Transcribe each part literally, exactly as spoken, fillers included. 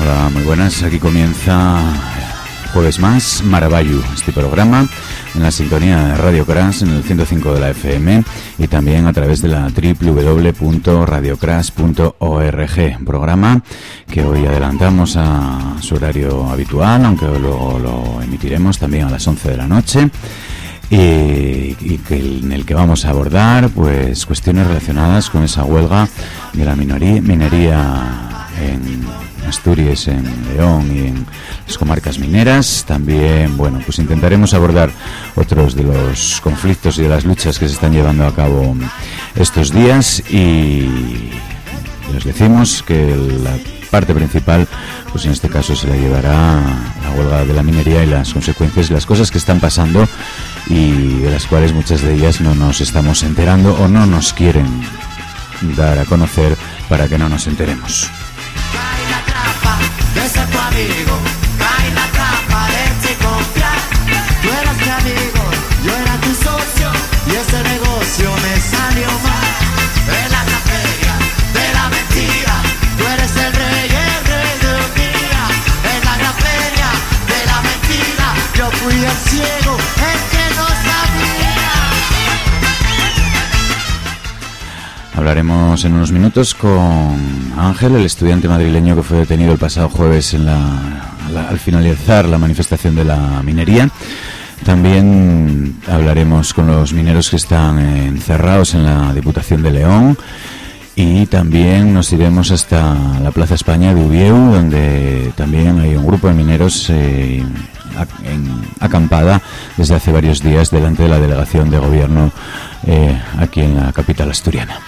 Hola, muy buenas. Aquí comienza Jueves Más, Maravallu, este programa en la sintonía de Radio Crash en el ciento cinco de la F M y también a través de la doble u doble u doble u punto radio crash punto org. Programa que hoy adelantamos a su horario habitual, aunque luego lo emitiremos también a las once de la noche. Y, y que, en el que vamos a abordar pues cuestiones relacionadas con esa huelga de la minoría, minería en Asturias, en León y en las comarcas mineras. También, bueno, pues intentaremos abordar otros de los conflictos y de las luchas que se están llevando a cabo estos días, y les decimos que la parte principal, pues en este caso se la llevará la huelga de la minería y las consecuencias, las cosas que están pasando y de las cuales muchas de ellas no nos estamos enterando o no nos quieren dar a conocer para que no nos enteremos. Cae la trampa de ser tu amigo, cae la trampa de te confiar. Tú eras mi amigo, yo era tu socio y ese negocio me salió mal. En la feria de la mentira, tú eres el rey, el rey de un día. En la gran feria de la mentira, yo fui el ciego, el que no sabía. Hablaremos en unos minutos con Ángel, el estudiante madrileño que fue detenido el pasado jueves en la, la, al finalizar la manifestación de la minería. También hablaremos con los mineros que están encerrados en la Diputación de León, y también nos iremos hasta la Plaza España de Ubieu, donde también hay un grupo de mineros eh, en, acampada desde hace varios días delante de la delegación de gobierno eh, aquí en la capital asturiana.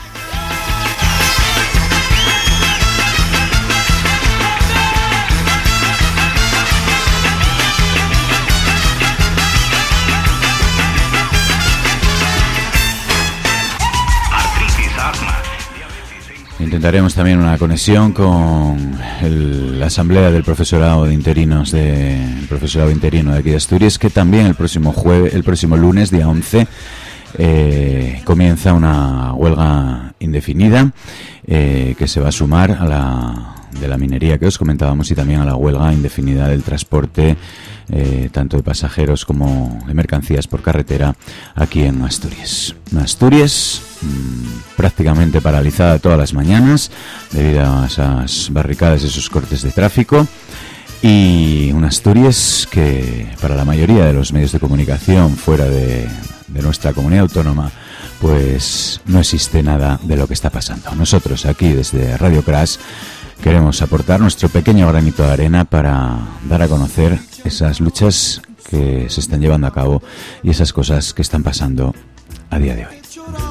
Intentaremos también una conexión con el, la asamblea del profesorado de interinos de el profesorado interino de aquí de Asturias, que también el próximo jueves, el próximo lunes, día once, eh, comienza una huelga indefinida eh, que se va a sumar a la de la minería que os comentábamos, y también a la huelga indefinida del transporte eh, tanto de pasajeros como de mercancías por carretera aquí en Asturias. Asturias mmm, prácticamente paralizada todas las mañanas debido a esas barricadas y esos cortes de tráfico, y un Asturias que para la mayoría de los medios de comunicación fuera de, de nuestra comunidad autónoma pues no existe nada de lo que está pasando. Nosotros aquí desde Radio Crash queremos aportar nuestro pequeño granito de arena para dar a conocer esas luchas que se están llevando a cabo y esas cosas que están pasando a día de hoy.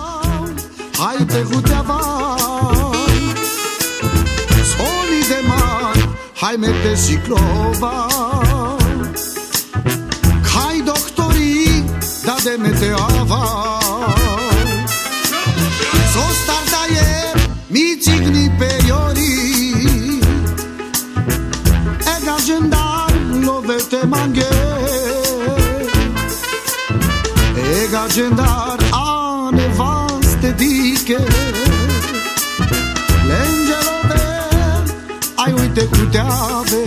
Te mangué e gagendar a nevaste diche l'angelo ver ai uite cuteave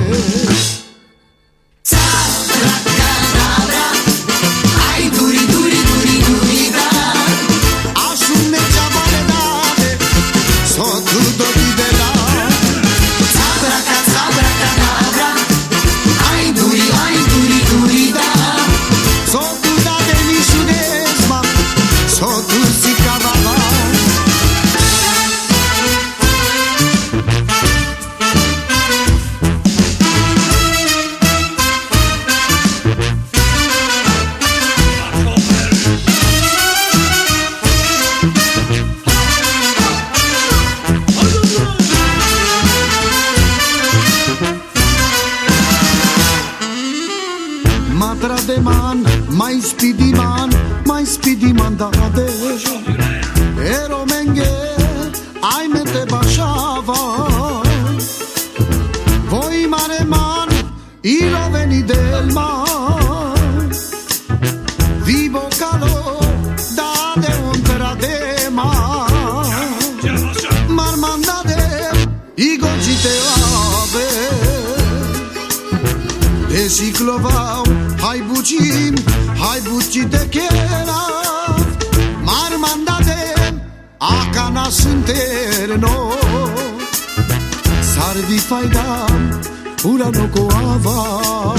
sabra cadabra ai duri duri duri duri da assume chabaledade so tutto di della sabra sabra cadabra ai duri ai duri duri da so tu da de nisudesma so tu si cavava man, mai spidi man, mai spidi man da de. Ero menge, ai me te baciava. Voi mare man, io veni del mar. Vivo calo da de un tradema. Mar mandade, i gocite ave. clovau, hai bucim, hai buci de chera, mar mandade, acana sinterno, sarvi faida, ura no coava.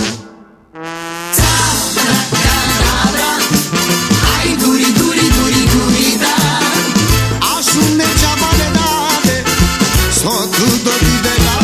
Ai duri duri duri duri da, asunne chabale dade, so tutto di bella.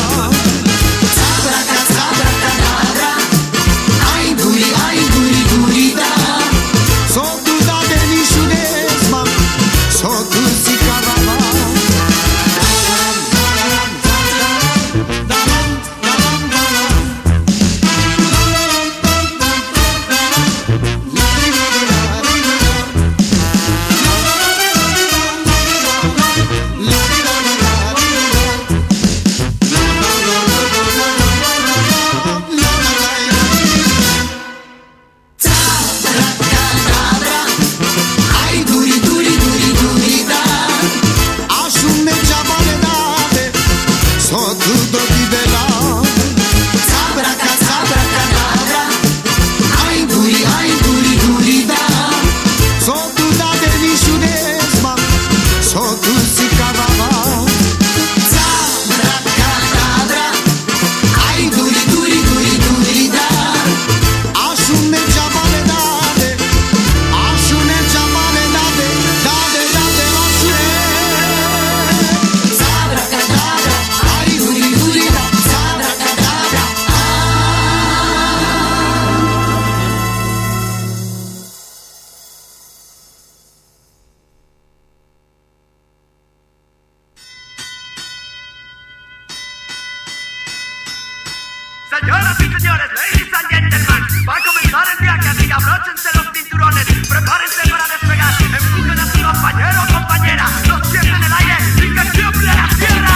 Señoras y señores, ladies and gentlemen, va a comenzar el viaje, así que abróchense los cinturones, prepárense para despegar, empujen a su compañero o compañera, los pies en el aire y que tiemble la tierra.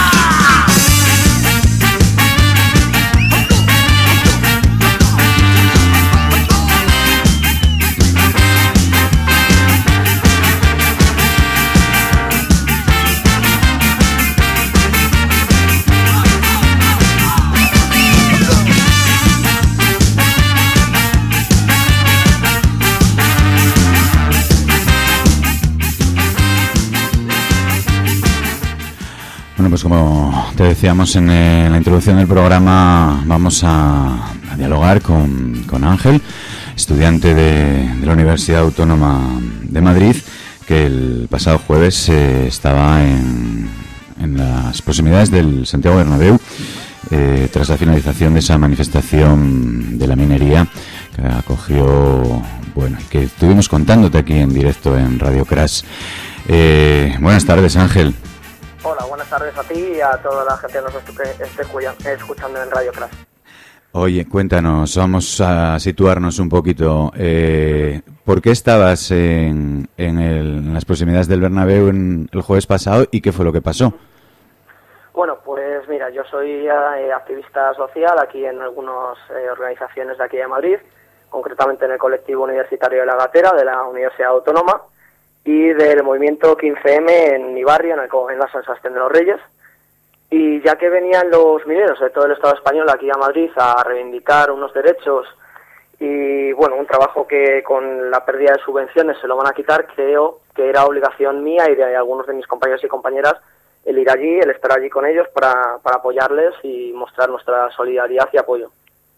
Bueno, pues como te decíamos en, eh, en la introducción del programa, vamos a, a dialogar con, con Ángel, estudiante de, de la Universidad Autónoma de Madrid, que el pasado jueves eh, estaba en, en las proximidades del Santiago Bernabéu, eh, tras la finalización de esa manifestación de la minería que acogió, bueno, que estuvimos contándote aquí en directo en Radio Crash. Eh, buenas tardes, Ángel. Hola, buenas tardes a ti y a toda la gente que nos esté escuchando en Radio Crash. Oye, cuéntanos, vamos a situarnos un poquito. Eh, ¿Por qué estabas en, en, el, en las proximidades del Bernabéu en el jueves pasado y qué fue lo que pasó? Bueno, pues mira, yo soy eh, activista social aquí en algunas eh, organizaciones de aquí de Madrid, concretamente en el colectivo universitario de La Gatera de la Universidad Autónoma y del movimiento quince eme en mi barrio, en, el, en la San Sebastián de los Reyes. Y ya que venían los mineros de todo el Estado español aquí a Madrid a reivindicar unos derechos y, bueno, un trabajo que con la pérdida de subvenciones se lo van a quitar, creo que era obligación mía y de algunos de mis compañeros y compañeras el ir allí, el estar allí con ellos para, para apoyarles y mostrar nuestra solidaridad y apoyo.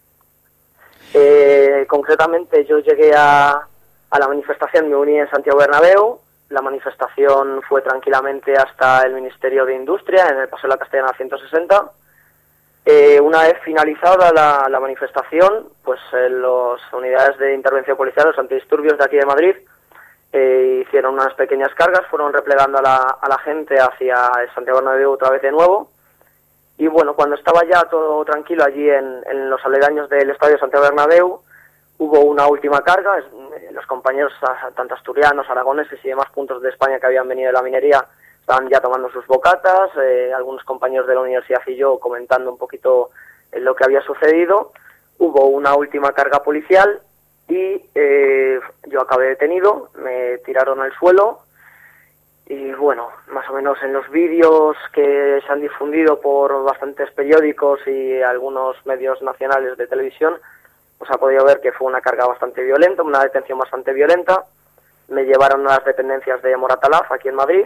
Eh, concretamente yo llegué a... A la manifestación me uní en Santiago Bernabéu. La manifestación fue tranquilamente hasta el Ministerio de Industria, en el Paseo de la Castellana ciento sesenta. Eh, una vez finalizada la, la manifestación, pues eh, las unidades de intervención policial, los antidisturbios de aquí de Madrid, eh, hicieron unas pequeñas cargas, fueron replegando a la, a la gente hacia Santiago Bernabéu otra vez de nuevo. Y bueno, cuando estaba ya todo tranquilo allí en, en los aledaños del Estadio Santiago Bernabéu, hubo una última carga. Los compañeros, tanto asturianos, aragoneses y demás puntos de España que habían venido de la minería, estaban ya tomando sus bocatas, eh, algunos compañeros de la universidad y yo comentando un poquito eh, lo que había sucedido. Hubo una última carga policial y eh, yo acabé detenido, me tiraron al suelo y bueno, más o menos en los vídeos que se han difundido por bastantes periódicos y algunos medios nacionales de televisión, pues ha podido ver que fue una carga bastante violenta, una detención bastante violenta. Me llevaron a las dependencias de Moratalaz, aquí en Madrid,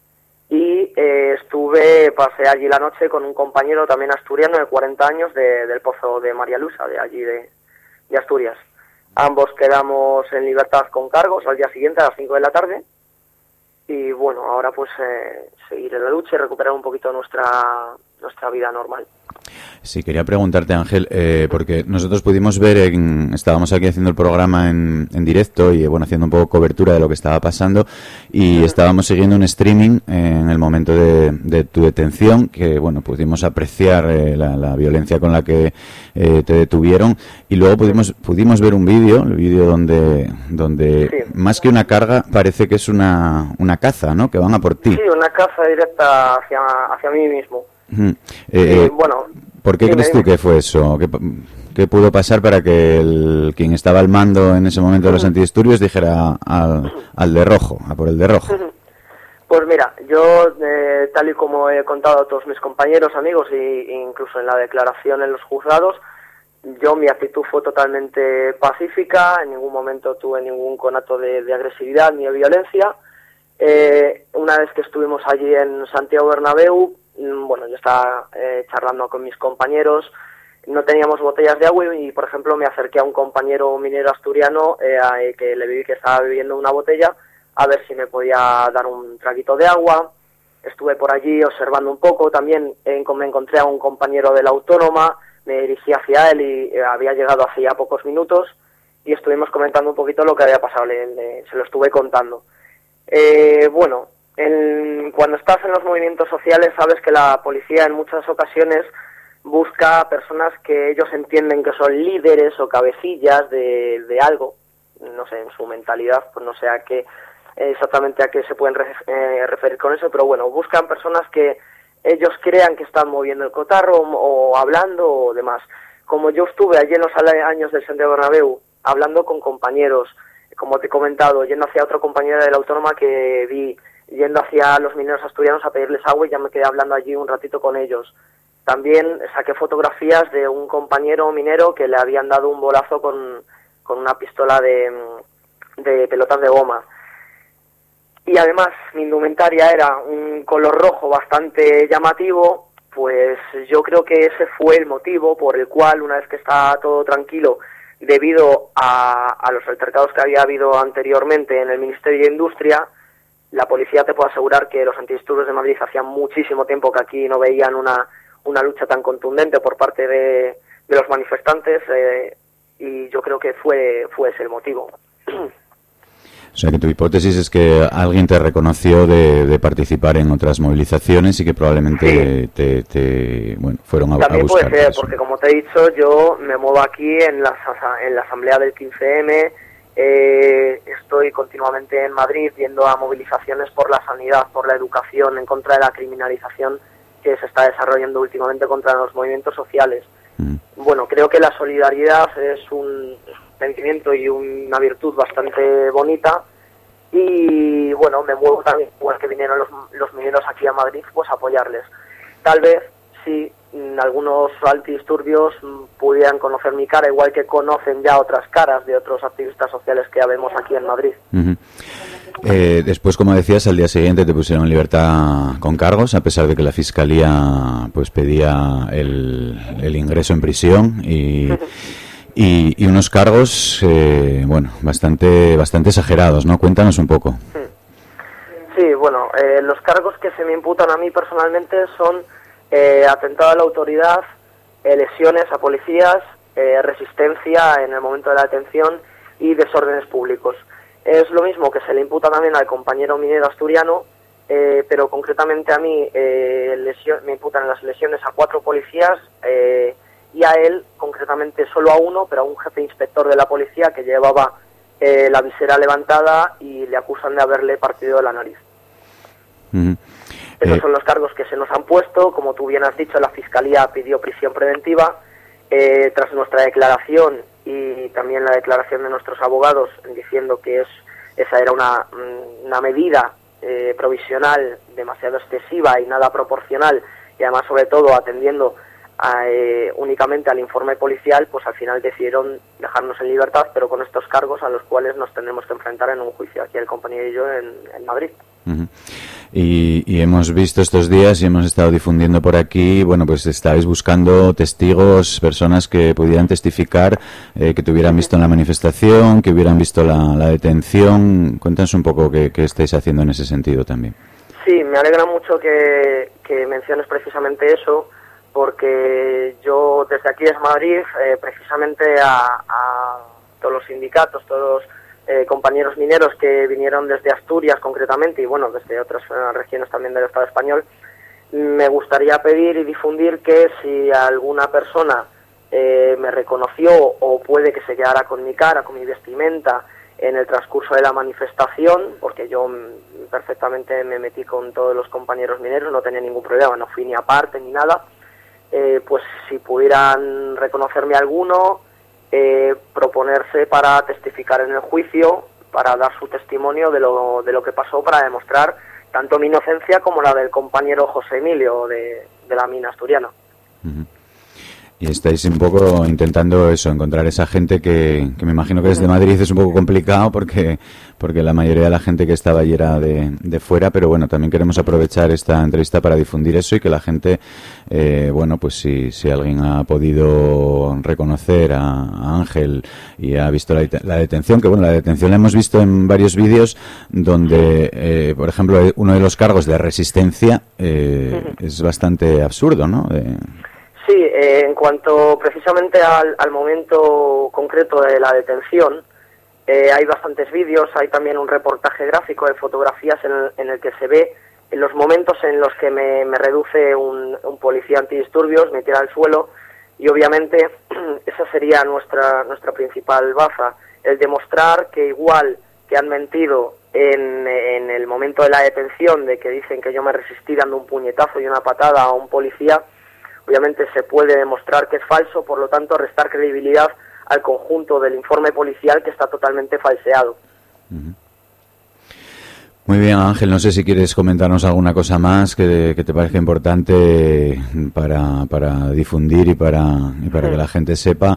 y eh, estuve, pasé allí la noche con un compañero también asturiano de cuarenta años de, del Pozo de María Luisa, de allí de, de Asturias. Ambos quedamos en libertad con cargos al día siguiente a las cinco de la tarde, y bueno, ahora pues eh, seguir en la lucha y recuperar un poquito nuestra, nuestra vida normal. Sí, quería preguntarte, Ángel, eh, porque nosotros pudimos ver, en, estábamos aquí haciendo el programa en, en directo y bueno, haciendo un poco cobertura de lo que estaba pasando y estábamos siguiendo un streaming en el momento de, de tu detención, que bueno, pudimos apreciar eh, la, la violencia con la que eh, te detuvieron y luego pudimos pudimos ver un vídeo, el vídeo donde donde Sí. más que una carga parece que es una, una caza, ¿no? Que van a por ti. Sí, una caza directa hacia, hacia mí mismo. Ujú. Eh, Eh, bueno, ¿Por qué dime, crees tú dime. que fue eso? ¿Qué, qué pudo pasar para que el, quien estaba al mando en ese momento de los antidisturbios dijera al, al de rojo, a por el de rojo? Pues mira, yo, eh, tal y como he contado a todos mis compañeros, amigos, e incluso en la declaración en los juzgados, yo mi actitud fue totalmente pacífica, en ningún momento tuve ningún conato de, de agresividad ni de violencia. Eh, una vez que estuvimos allí en Santiago Bernabéu, mm, bueno, yo estaba eh, charlando con mis compañeros, no teníamos botellas de agua y, por ejemplo, me acerqué a un compañero minero asturiano eh, a, eh, que le vi que estaba bebiendo una botella, a ver si me podía dar un traguito de agua. Estuve por allí observando un poco, también eh, me encontré a un compañero de la Autónoma, me dirigí hacia él y eh, había llegado hacía pocos minutos y estuvimos comentando un poquito lo que había pasado, le, le, se lo estuve contando. Eh, bueno, en, cuando estás en los movimientos sociales sabes que la policía en muchas ocasiones busca personas que ellos entienden que son líderes o cabecillas de, de algo, no sé, en su mentalidad, pues no sé a qué exactamente a qué se pueden ref, eh, referir con eso, pero bueno, buscan personas que ellos crean que están moviendo el cotarro o, o hablando o demás. Como yo estuve allí en los años del Santiago Bernabéu hablando con compañeros, como te he comentado, yendo hacia otro compañero de la Autónoma que vi, yendo hacia los mineros asturianos a pedirles agua y ya me quedé hablando allí un ratito con ellos. También saqué fotografías de un compañero minero que le habían dado un bolazo con, con una pistola de, de pelotas de goma. Y además mi indumentaria era un color rojo bastante llamativo, pues yo creo que ese fue el motivo por el cual, una vez que estaba todo tranquilo, debido a, a los altercados que había habido anteriormente en el Ministerio de Industria, la policía, te puedo asegurar que los antidisturbios de Madrid hacían muchísimo tiempo que aquí no veían una, una lucha tan contundente por parte de, de los manifestantes, eh, y yo creo que fue, fue ese el motivo. O sea, que tu hipótesis es que alguien te reconoció de, de participar en otras movilizaciones y que probablemente Sí. te, te bueno, fueron a, También a buscar. puede ser, eso. porque como te he dicho, yo me muevo aquí en la, en la asamblea del quince eme, eh, estoy continuamente en Madrid yendo a movilizaciones por la sanidad, por la educación, en contra de la criminalización que se está desarrollando últimamente contra los movimientos sociales. Mm. Bueno, creo que la solidaridad es un sentimiento y una virtud bastante bonita y bueno, me muevo también, igual que vinieron los, los mineros aquí a Madrid, pues a apoyarles. Tal vez si mm, algunos antidisturbios mm, pudieran conocer mi cara, igual que conocen ya otras caras de otros activistas sociales que vemos aquí en Madrid. Uh-huh. Eh, después, como decías, al día siguiente te pusieron en libertad con cargos, a pesar de que la Fiscalía pues pedía el, el ingreso en prisión y, y, y unos cargos, eh, bueno, bastante bastante exagerados, ¿no? Cuéntanos un poco. Sí, bueno, eh, los cargos que se me imputan a mí personalmente son eh, atentado a la autoridad, eh, lesiones a policías, eh, resistencia en el momento de la detención y desórdenes públicos. Es lo mismo que se le imputa también al compañero minero asturiano, eh, pero concretamente a mí eh, lesión, me imputan las lesiones a cuatro policías eh, y a él concretamente solo a uno, pero a un jefe inspector de la policía que llevaba eh, la visera levantada y le acusan de haberle partido la nariz. Uh-huh. Esos Eh, son los cargos que se nos han puesto. Como tú bien has dicho, la Fiscalía pidió prisión preventiva. Eh, tras nuestra declaración y también la declaración de nuestros abogados diciendo que es esa era una, una medida eh, provisional demasiado excesiva y nada proporcional, y además sobre todo atendiendo eh, únicamente al informe policial, pues al final decidieron dejarnos en libertad, pero con estos cargos a los cuales nos tendremos que enfrentar en un juicio aquí el compañero y yo en, en Madrid. Uh-huh. Y, y hemos visto estos días y hemos estado difundiendo por aquí, bueno, pues estáis buscando testigos, personas que pudieran testificar, eh, que te hubieran visto en la manifestación, que hubieran visto la, la detención. Cuéntanos un poco qué, qué estáis haciendo en ese sentido también. Sí, me alegra mucho que, que menciones precisamente eso, porque yo desde aquí, desde Madrid, eh, precisamente a, a todos los sindicatos, todos los Eh, compañeros mineros que vinieron desde Asturias concretamente y bueno, desde otras eh, regiones también del Estado español, me gustaría pedir y difundir que si alguna persona eh, me reconoció o puede que se quedara con mi cara, con mi vestimenta en el transcurso de la manifestación, porque yo mm, perfectamente me metí con todos los compañeros mineros, no tenía ningún problema, no fui ni aparte ni nada, eh, pues si pudieran reconocerme alguno, Eh, proponerse para testificar en el juicio, para dar su testimonio de lo, de lo que pasó, para demostrar tanto mi inocencia como la del compañero José Emilio de, de la mina asturiana. Uh-huh. Y estáis un poco intentando eso, encontrar esa gente que, que me imagino que desde Madrid es un poco complicado porque porque la mayoría de la gente que estaba allí era de, de fuera, pero bueno, también queremos aprovechar esta entrevista para difundir eso y que la gente, eh, bueno, pues si, si alguien ha podido reconocer a, a Ángel y ha visto la, la detención, que bueno, la detención la hemos visto en varios vídeos donde, eh, por ejemplo, uno de los cargos de resistencia eh, uh-huh. es bastante absurdo, ¿no? De... Sí, eh, en cuanto precisamente al, al momento concreto de la detención, eh, hay bastantes vídeos, hay también un reportaje gráfico de fotografías en el, en el que se ve en los momentos en los que me, me reduce un, un policía antidisturbios, me tira al suelo y obviamente esa sería nuestra, nuestra principal baza, el demostrar que igual que han mentido en, en el momento de la detención, de que dicen que yo me resistí dando un puñetazo y una patada a un policía, obviamente se puede demostrar que es falso, por lo tanto restar credibilidad al conjunto del informe policial que está totalmente falseado. Uh-huh. Muy bien, Ángel, no sé si quieres comentarnos alguna cosa más que, que te parezca importante para, para difundir y para, y para uh-huh. que la gente sepa.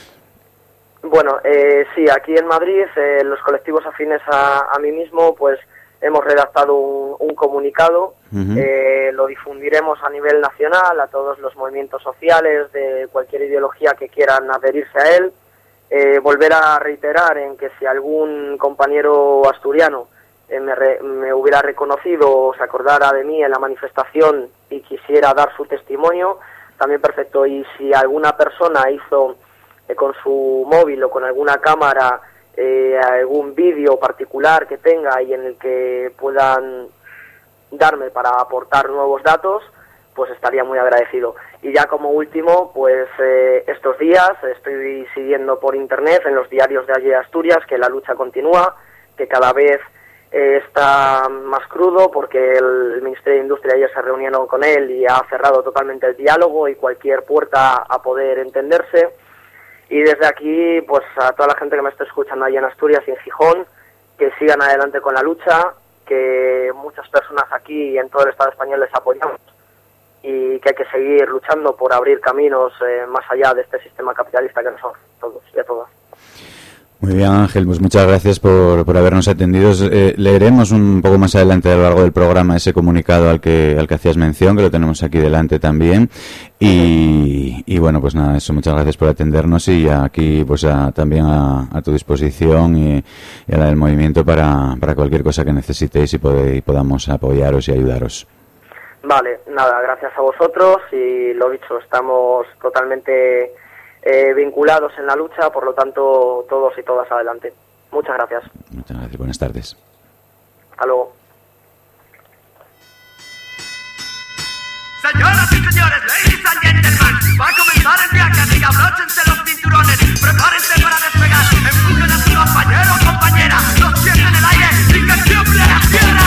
Bueno, eh, sí, aquí en Madrid, eh, los colectivos afines a, a mí mismo, pues hemos redactado un, un comunicado, uh-huh. eh, lo difundiremos a nivel nacional a todos los movimientos sociales de cualquier ideología que quieran adherirse a él. Eh, volver a reiterar en que si algún compañero asturiano eh, me, re, me hubiera reconocido o se acordara de mí en la manifestación y quisiera dar su testimonio, también perfecto. Y si alguna persona hizo eh, con su móvil o con alguna cámara Eh, algún vídeo particular que tenga y en el que puedan darme para aportar nuevos datos, pues estaría muy agradecido. Y ya como último, pues eh, estos días estoy siguiendo por internet en los diarios de allí de Asturias que la lucha continúa, que cada vez eh, está más crudo porque el, el Ministerio de Industria ayer se reunieron con él y ha cerrado totalmente el diálogo y cualquier puerta a poder entenderse. Y desde aquí, pues a toda la gente que me está escuchando allá en Asturias y en Gijón, que sigan adelante con la lucha, que muchas personas aquí y en todo el Estado español les apoyamos y que hay que seguir luchando por abrir caminos eh, más allá de este sistema capitalista que nos son todos y a todas. Muy bien, Ángel, pues muchas gracias por, por habernos atendido. Eh, leeremos un poco más adelante a lo largo del programa ese comunicado al que al que hacías mención, que lo tenemos aquí delante también. Y, y bueno, pues nada, eso, muchas gracias por atendernos y aquí pues a, también a, a tu disposición y, y a la del movimiento para, para cualquier cosa que necesitéis y, pod- y podamos apoyaros y ayudaros. Vale, nada, gracias a vosotros y lo dicho, estamos totalmente Eh, vinculados en la lucha, por lo tanto todos y todas adelante. Muchas gracias. Muchas gracias, buenas tardes. Hasta luego. Señoras y señores, ladies and gentlemen, va a comenzar el viaje, así que abróchense los cinturones, prepárense para despegar, empujen a su compañero o compañera, los pies en el aire y que tiemble la tierra.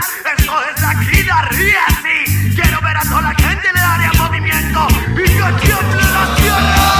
Esto es la vida, ríe así. Quiero ver a toda la gente en el área en movimiento y que tiemble la tierra.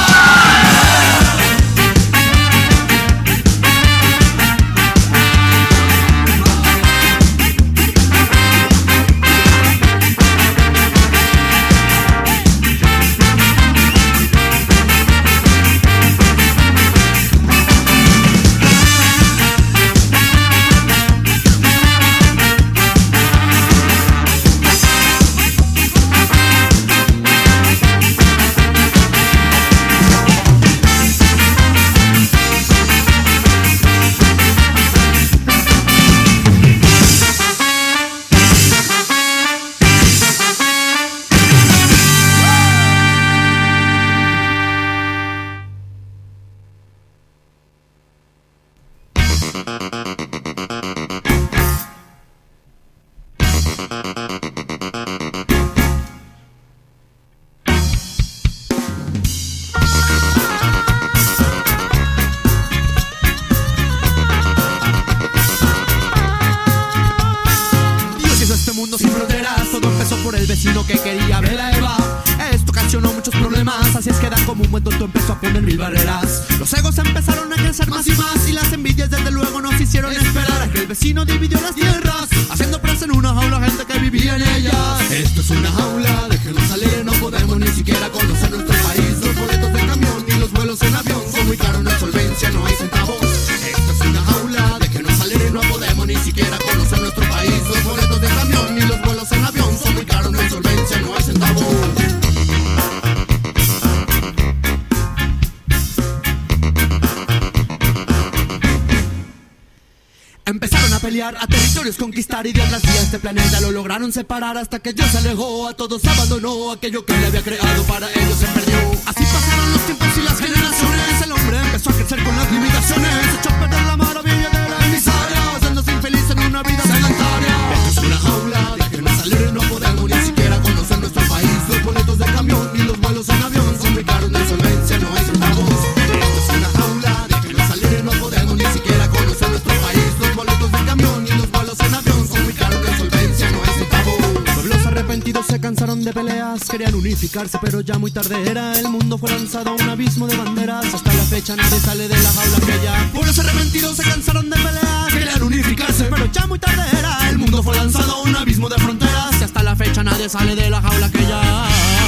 A territorios conquistar y de otras vías este planeta lo lograron separar hasta que Dios se alejó, a todos abandonó, aquello que le había creado para ellos se perdió. Así pasaron los tiempos y las generaciones, el hombre empezó a crecer con las limitaciones, echó a perder la maravilla de la miseria, haciéndose infeliz en una vida sedentaria. Esto es una jaula de que no salir, no podemos ni siquiera conocer nuestro país. Los boletos de camión y los vuelos en avión son muy caros, de solvencia no hay centavos. Esto es una jaula de que no salir, no podemos ni siquiera conocer nuestro país. Los boletos de camión y los vuelos en avión son muy caros, de solvencia no hay centavos. Pueblos arrepentidos se cansaron de peleas, querían unificarse pero ya muy tarde era. El mundo fue lanzado a un abismo de banderas, hasta la fecha nadie sale de la jaula que ya. Pueblos arrepentidos se cansaron de peleas, querían unificarse pero ya muy tarde era. El mundo fue lanzado a un abismo de fronteras, y hasta la fecha nadie sale de la jaula que ya.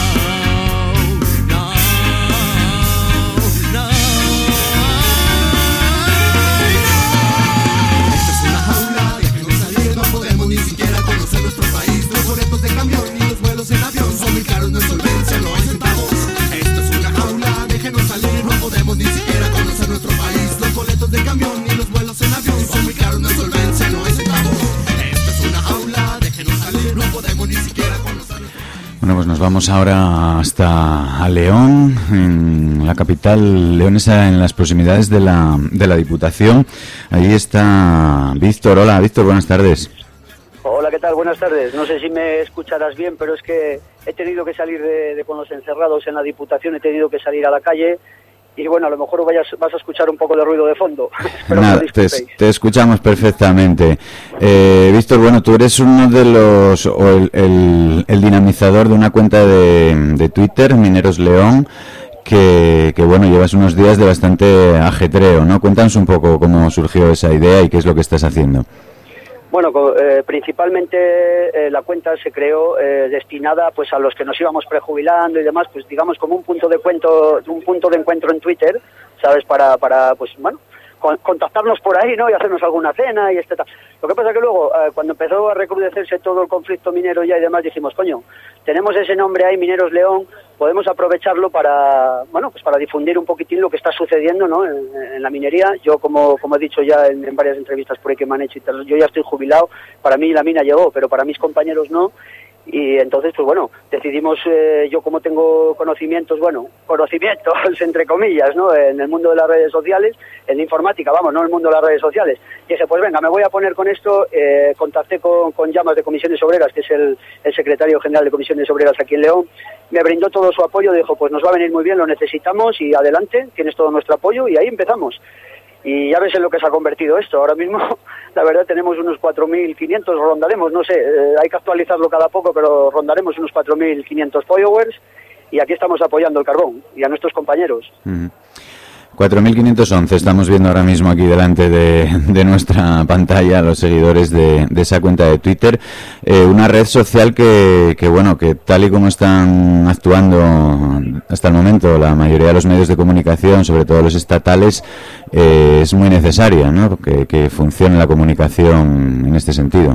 En avión son muy caros, no hay solvencia, no hay centavos. Esto es una jaula, déjenos salir, no podemos ni siquiera conocer nuestro país. Los boletos de camión y los vuelos en avión son muy caros, no hay solvencia, no hay centavos. Esto es una jaula, déjenos salir, no podemos ni siquiera conocer nuestro país. Bueno, pues nos vamos ahora hasta a León, en la capital leonesa, en las proximidades de la, de la Diputación. Allí está Víctor. Hola, Víctor, buenas tardes. Hola, ¿qué tal? Buenas tardes. No sé si me escucharás bien, pero es que he tenido que salir de, de con los encerrados en la Diputación, he tenido que salir a la calle y bueno, a lo mejor vayas, vas a escuchar un poco de ruido de fondo. Nada, te, te escuchamos perfectamente. Eh, Víctor, bueno, tú eres uno de los, o el, el, el dinamizador de una cuenta de, de Twitter, Mineros León, que, que bueno, llevas unos días de bastante ajetreo, ¿no? Cuéntanos un poco cómo surgió esa idea y qué es lo que estás haciendo. Bueno, eh, principalmente eh, la cuenta se creó eh, destinada pues a los que nos íbamos prejubilando y demás, pues digamos como un punto de cuento, un punto de encuentro en Twitter, ¿sabes? Para, para pues bueno, con, contactarnos por ahí, ¿no? Y hacernos alguna cena y este tal. Lo que pasa que luego, eh, cuando empezó a recrudecerse todo el conflicto minero ya y demás, dijimos, coño, tenemos ese nombre ahí, Mineros León, podemos aprovecharlo para, bueno, pues para difundir un poquitín lo que está sucediendo, ¿no? En, en la minería. Yo, como, como he dicho ya en, en varias entrevistas por ahí que me han hecho y tal, yo ya estoy jubilado, para mí la mina llegó, pero para mis compañeros no. Y entonces, pues bueno, decidimos, eh, yo como tengo conocimientos, bueno, conocimientos entre comillas, ¿no? En el mundo de las redes sociales, en la informática, vamos, no en el mundo de las redes sociales. Dije, pues venga, me voy a poner con esto, eh, contacté con, con Llamas de Comisiones Obreras, que es el, el secretario general de Comisiones Obreras aquí en León, me brindó todo su apoyo, dijo, pues nos va a venir muy bien, lo necesitamos y adelante, tienes todo nuestro apoyo y ahí empezamos. Y ya ves en lo que se ha convertido esto. Ahora mismo, la verdad, tenemos unos cuatro mil quinientos, rondaremos, no sé, eh, hay que actualizarlo cada poco, pero rondaremos unos cuatro mil quinientos followers, y aquí estamos apoyando el carbón y a nuestros compañeros. Mm. cuatro mil quinientos once estamos viendo ahora mismo aquí delante de, de nuestra pantalla los seguidores de, de esa cuenta de Twitter, eh, una red social que, que bueno, que tal y como están actuando hasta el momento la mayoría de los medios de comunicación, sobre todo los estatales, eh, es muy necesaria, ¿no? Que, que funcione la comunicación en este sentido.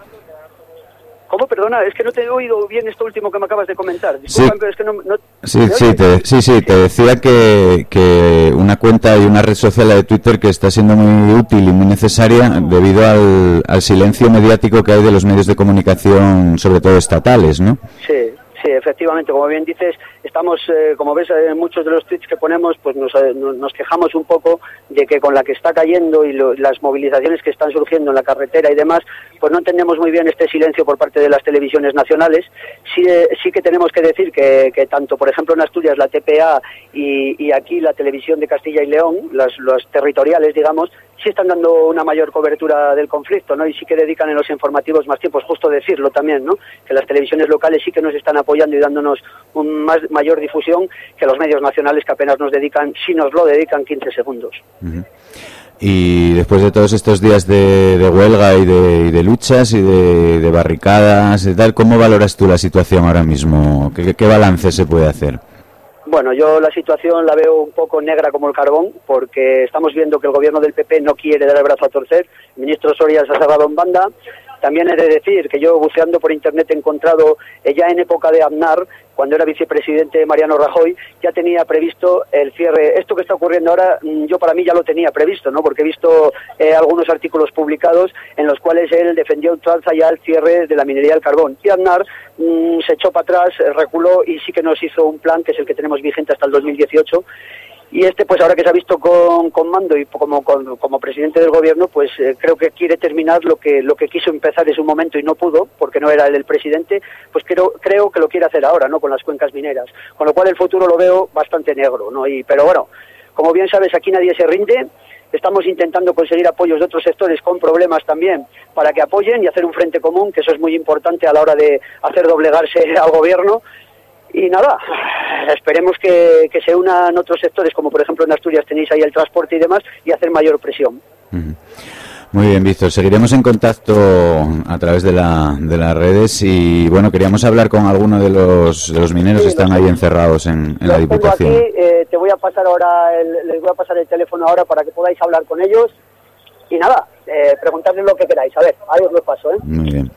¿Cómo? Perdona, es que no te he oído bien esto último que me acabas de comentar. Disculpa, Sí. pero es que no... no Sí, ¿me sí, oyes? te, sí, sí, te decía que, que una cuenta y una red social, la de Twitter, que está siendo muy útil y muy necesaria debido al, al silencio mediático que hay de los medios de comunicación, sobre todo estatales, ¿no? Sí, sí, efectivamente, como bien dices, estamos, eh, como ves, en muchos de los tweets que ponemos, pues nos, eh, nos quejamos un poco de que con la que está cayendo y lo, las movilizaciones que están surgiendo en la carretera y demás, pues no entendemos muy bien este silencio por parte de las televisiones nacionales. Sí, eh, sí que tenemos que decir que, que tanto, por ejemplo, en Asturias la T P A y, y aquí la televisión de Castilla y León, las, las territoriales, digamos, sí están dando una mayor cobertura del conflicto, ¿no? Y sí que dedican en los informativos más tiempo, es justo decirlo también, ¿no? Que las televisiones locales sí que nos están apoyando y dándonos un más, mayor difusión que los medios nacionales, que apenas nos dedican, si nos lo dedican, quince segundos. Uh-huh. Y después de todos estos días de, de huelga y de, y de luchas y de, de barricadas y tal, ¿cómo valoras tú la situación ahora mismo? ¿Qué, qué balance se puede hacer? Bueno, yo la situación la veo un poco negra como el carbón, porque estamos viendo que el gobierno del P P no quiere dar el brazo a torcer. El ministro Soria se ha cerrado en banda. También he de decir que yo, buceando por internet, he encontrado, eh, ya en época de Aznar, cuando era vicepresidente Mariano Rajoy, ya tenía previsto el cierre. Esto que está ocurriendo ahora, yo para mí ya lo tenía previsto, ¿no? Porque he visto eh, algunos artículos publicados en los cuales él defendió ultranza ya el cierre de la minería del carbón. Y Aznar mmm, se echó para atrás, reculó y sí que nos hizo un plan, que es el que tenemos vigente hasta el dos mil dieciocho. Y este, pues ahora que se ha visto con, con mando y como, con, como presidente del gobierno, pues eh, creo que quiere terminar lo que lo que quiso empezar en su momento y no pudo, porque no era él el presidente, pues creo, creo que lo quiere hacer ahora, ¿no? Con las cuencas mineras. Con lo cual el futuro lo veo bastante negro, ¿no? Y, pero bueno, como bien sabes, aquí nadie se rinde. Estamos intentando conseguir apoyos de otros sectores con problemas también para que apoyen y hacer un frente común, que eso es muy importante a la hora de hacer doblegarse al gobierno. Y nada, esperemos que, que se unan otros sectores, como por ejemplo en Asturias tenéis ahí el transporte y demás, y hacer mayor presión. Uh-huh. Muy bien, Víctor. Seguiremos en contacto a través de, la, de las redes y, bueno, queríamos hablar con alguno de los, de los mineros Sí, que están ahí encerrados en, en la Los tengo Diputación. aquí, eh, te voy a pasar ahora, el, les voy a pasar el teléfono ahora para que podáis hablar con ellos. Y nada, eh, preguntarles lo que queráis. A ver, ahí os lo paso, ¿eh? Muy bien.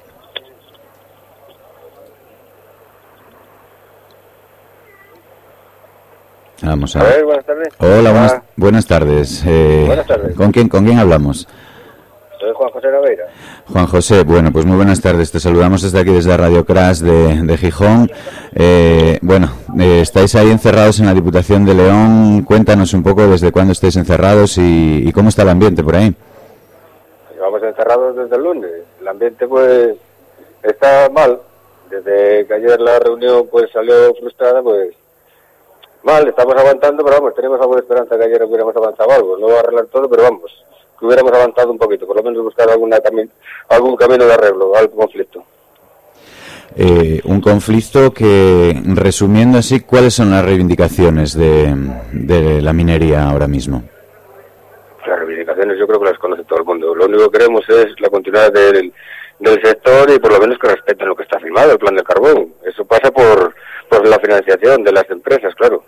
Vamos a A ver, buenas tardes. Hola, buenas, Ah, buenas tardes. Eh, Buenas tardes. ¿Con quién, ¿Con quién hablamos? soy Juan José Naveira. Juan José, bueno, pues muy buenas tardes. Te saludamos desde aquí, desde Radio Crash de, de Gijón. Eh, bueno, eh, estáis ahí encerrados en la Diputación de León. Cuéntanos un poco desde cuándo estáis encerrados y, y cómo está el ambiente por ahí. Llevamos encerrados desde el lunes. El ambiente, pues, está mal. Desde que ayer la reunión, pues, salió frustrada, pues, mal. Estamos aguantando, pero vamos, tenemos alguna esperanza que ayer hubiéramos avanzado algo. No va a arreglar todo, pero vamos, que hubiéramos avanzado un poquito, por lo menos buscar alguna cami- algún camino de arreglo al conflicto. Eh, un conflicto que, resumiendo así, ¿cuáles son las reivindicaciones de, de la minería ahora mismo? Las reivindicaciones yo creo que las conoce todo el mundo. Lo único que queremos es la continuidad del, del sector y por lo menos que respeten lo que está firmado, el plan del carbón. Eso pasa por, por la financiación de las empresas, claro.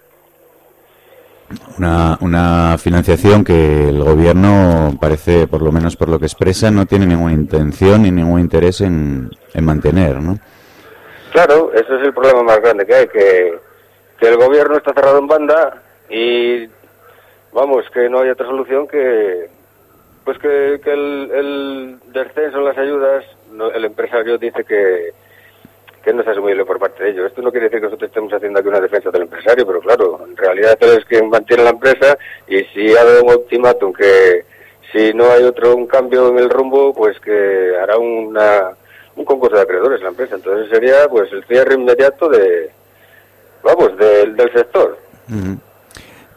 Una, una financiación que el gobierno parece, por lo menos por lo que expresa, no tiene ninguna intención ni ningún interés en, en mantener, ¿no? Claro, ese es el problema más grande que hay, que, que el gobierno está cerrado en banda y vamos, que no hay otra solución que pues que, que el, el descenso en las ayudas, no, el empresario dice que, que no es asumible por parte de ellos. Esto no quiere decir que nosotros estemos haciendo aquí una defensa del empresario, pero claro, en realidad él es quien mantiene la empresa y si ha dado un ultimátum que si no hay otro un cambio en el rumbo, pues que hará una un concurso de acreedores en la empresa. Entonces sería pues el cierre inmediato de, vamos, del, del sector. Uh-huh.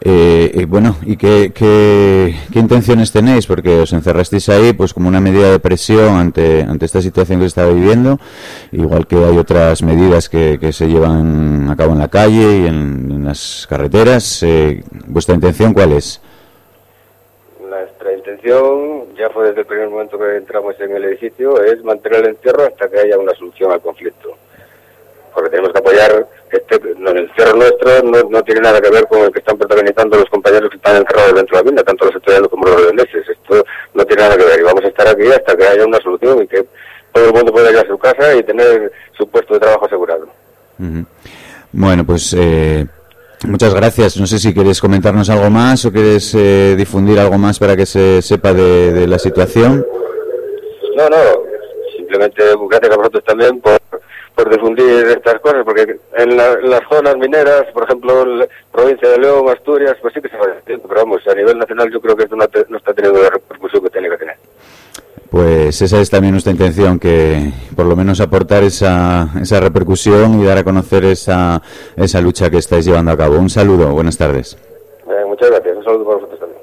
Eh, y bueno, ¿y qué, qué, qué intenciones tenéis? Porque os encerrasteis ahí pues como una medida de presión ante, ante esta situación que se estaba viviendo, igual que hay otras medidas que, que se llevan a cabo en la calle y en, en las carreteras. Eh, ¿Vuestra intención cuál es? Nuestra intención, ya fue desde el primer momento que entramos en el edificio, es mantener el encierro hasta que haya una solución al conflicto. Porque tenemos que apoyar, este, no, el encierro nuestro no, no tiene nada que ver con el que están protagonizando los compañeros que están encerrados dentro de la mina, tanto los estudiantes como los relendeses. Esto no tiene nada que ver y vamos a estar aquí hasta que haya una solución y que todo el mundo pueda ir a su casa y tener su puesto de trabajo asegurado. Uh-huh. Bueno, pues eh, muchas gracias. No sé si quieres comentarnos algo más o quieres eh, difundir algo más para que se sepa de, de la situación. No, no, simplemente gracias a vosotros también por, por difundir estas cosas, porque en, la, en las zonas mineras, por ejemplo, la provincia de León, Asturias, pues sí que se va diciendo, pero vamos, a nivel nacional yo creo que esto no, te, no está teniendo la repercusión que tiene que tener. Pues esa es también nuestra intención, que por lo menos aportar esa, esa repercusión y dar a conocer esa, esa lucha que estáis llevando a cabo. Un saludo, buenas tardes. Eh, muchas gracias, un saludo para vosotros también.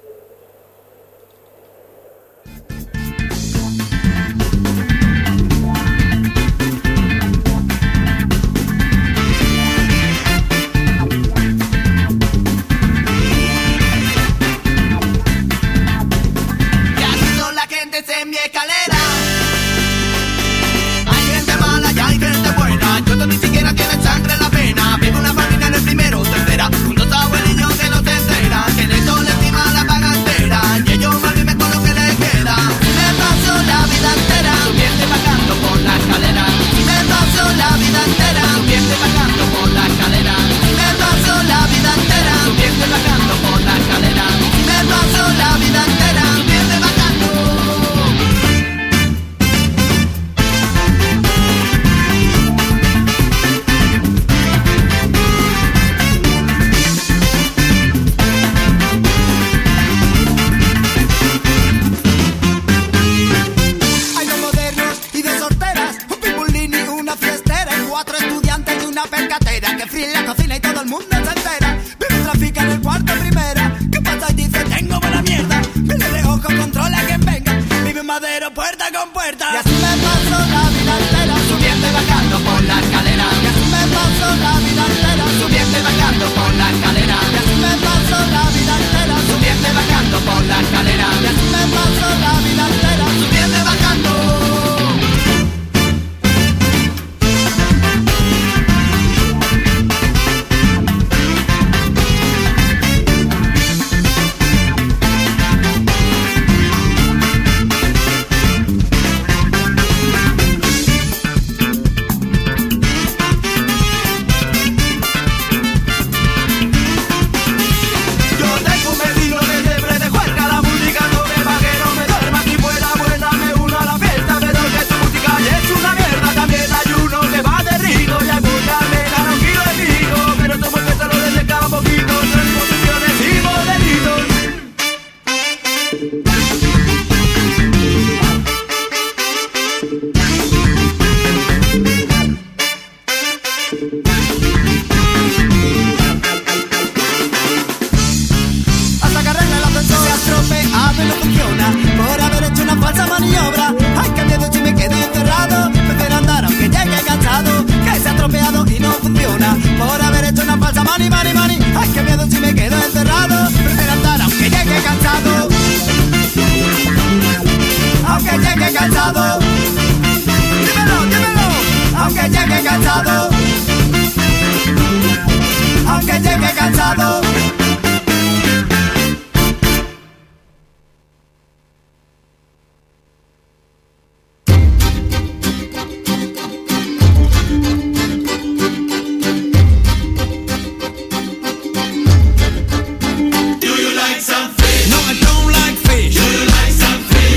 En mi escalera hay gente mala y hay gente buena. Yo no ni siquiera tiene sangre en la pena. Vivo una familia en el primero, tercera. Unos abuelillos que no se enteran, que de todo le encima la paga entera. Y ellos mal viven con lo que les queda. Me paso la vida entera subiendo y bajando por la escalera. Me paso la vida entera subiendo y bajando por la escalera. Me paso la vida entera subiendo y bajando por la escalera. Me paso la vida entera subiendo y bajando. Percatera, que fríe la cocina y todo el mundo se entera. Vive trafica en el cuarto primera. ¿Qué pasa? Y dice, tengo buena mierda. Viene de ojo, controla a quien venga. Vive en Madero, puerta con puerta. Y así me paso la vida entera, subiendo y bajando por la escalera. Y así me paso la vida entera, subiendo y bajando por la escalera. Y así me paso la vida entera, subiendo y bajando por la escalera. Y así me paso la vida entera, subiendo y bajando.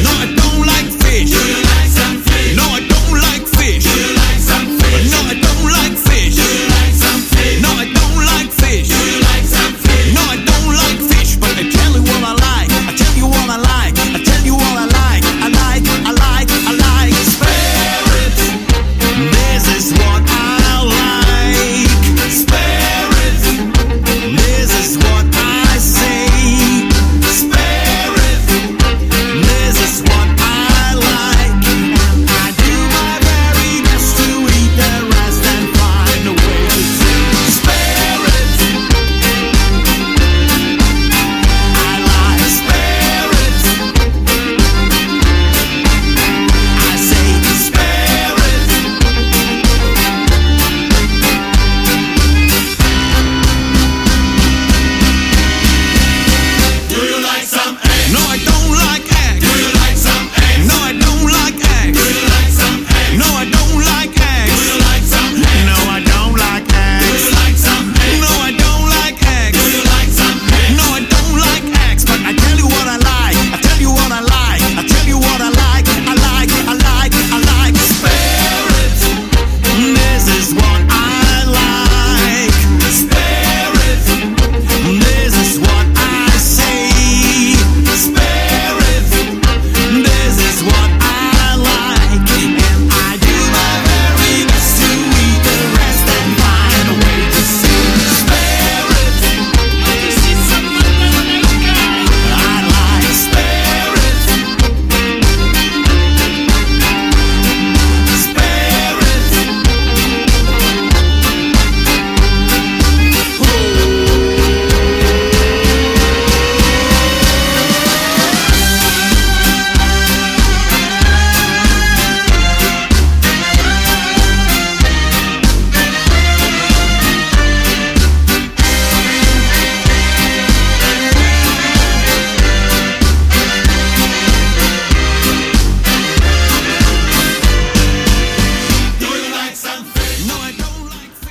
No, I don't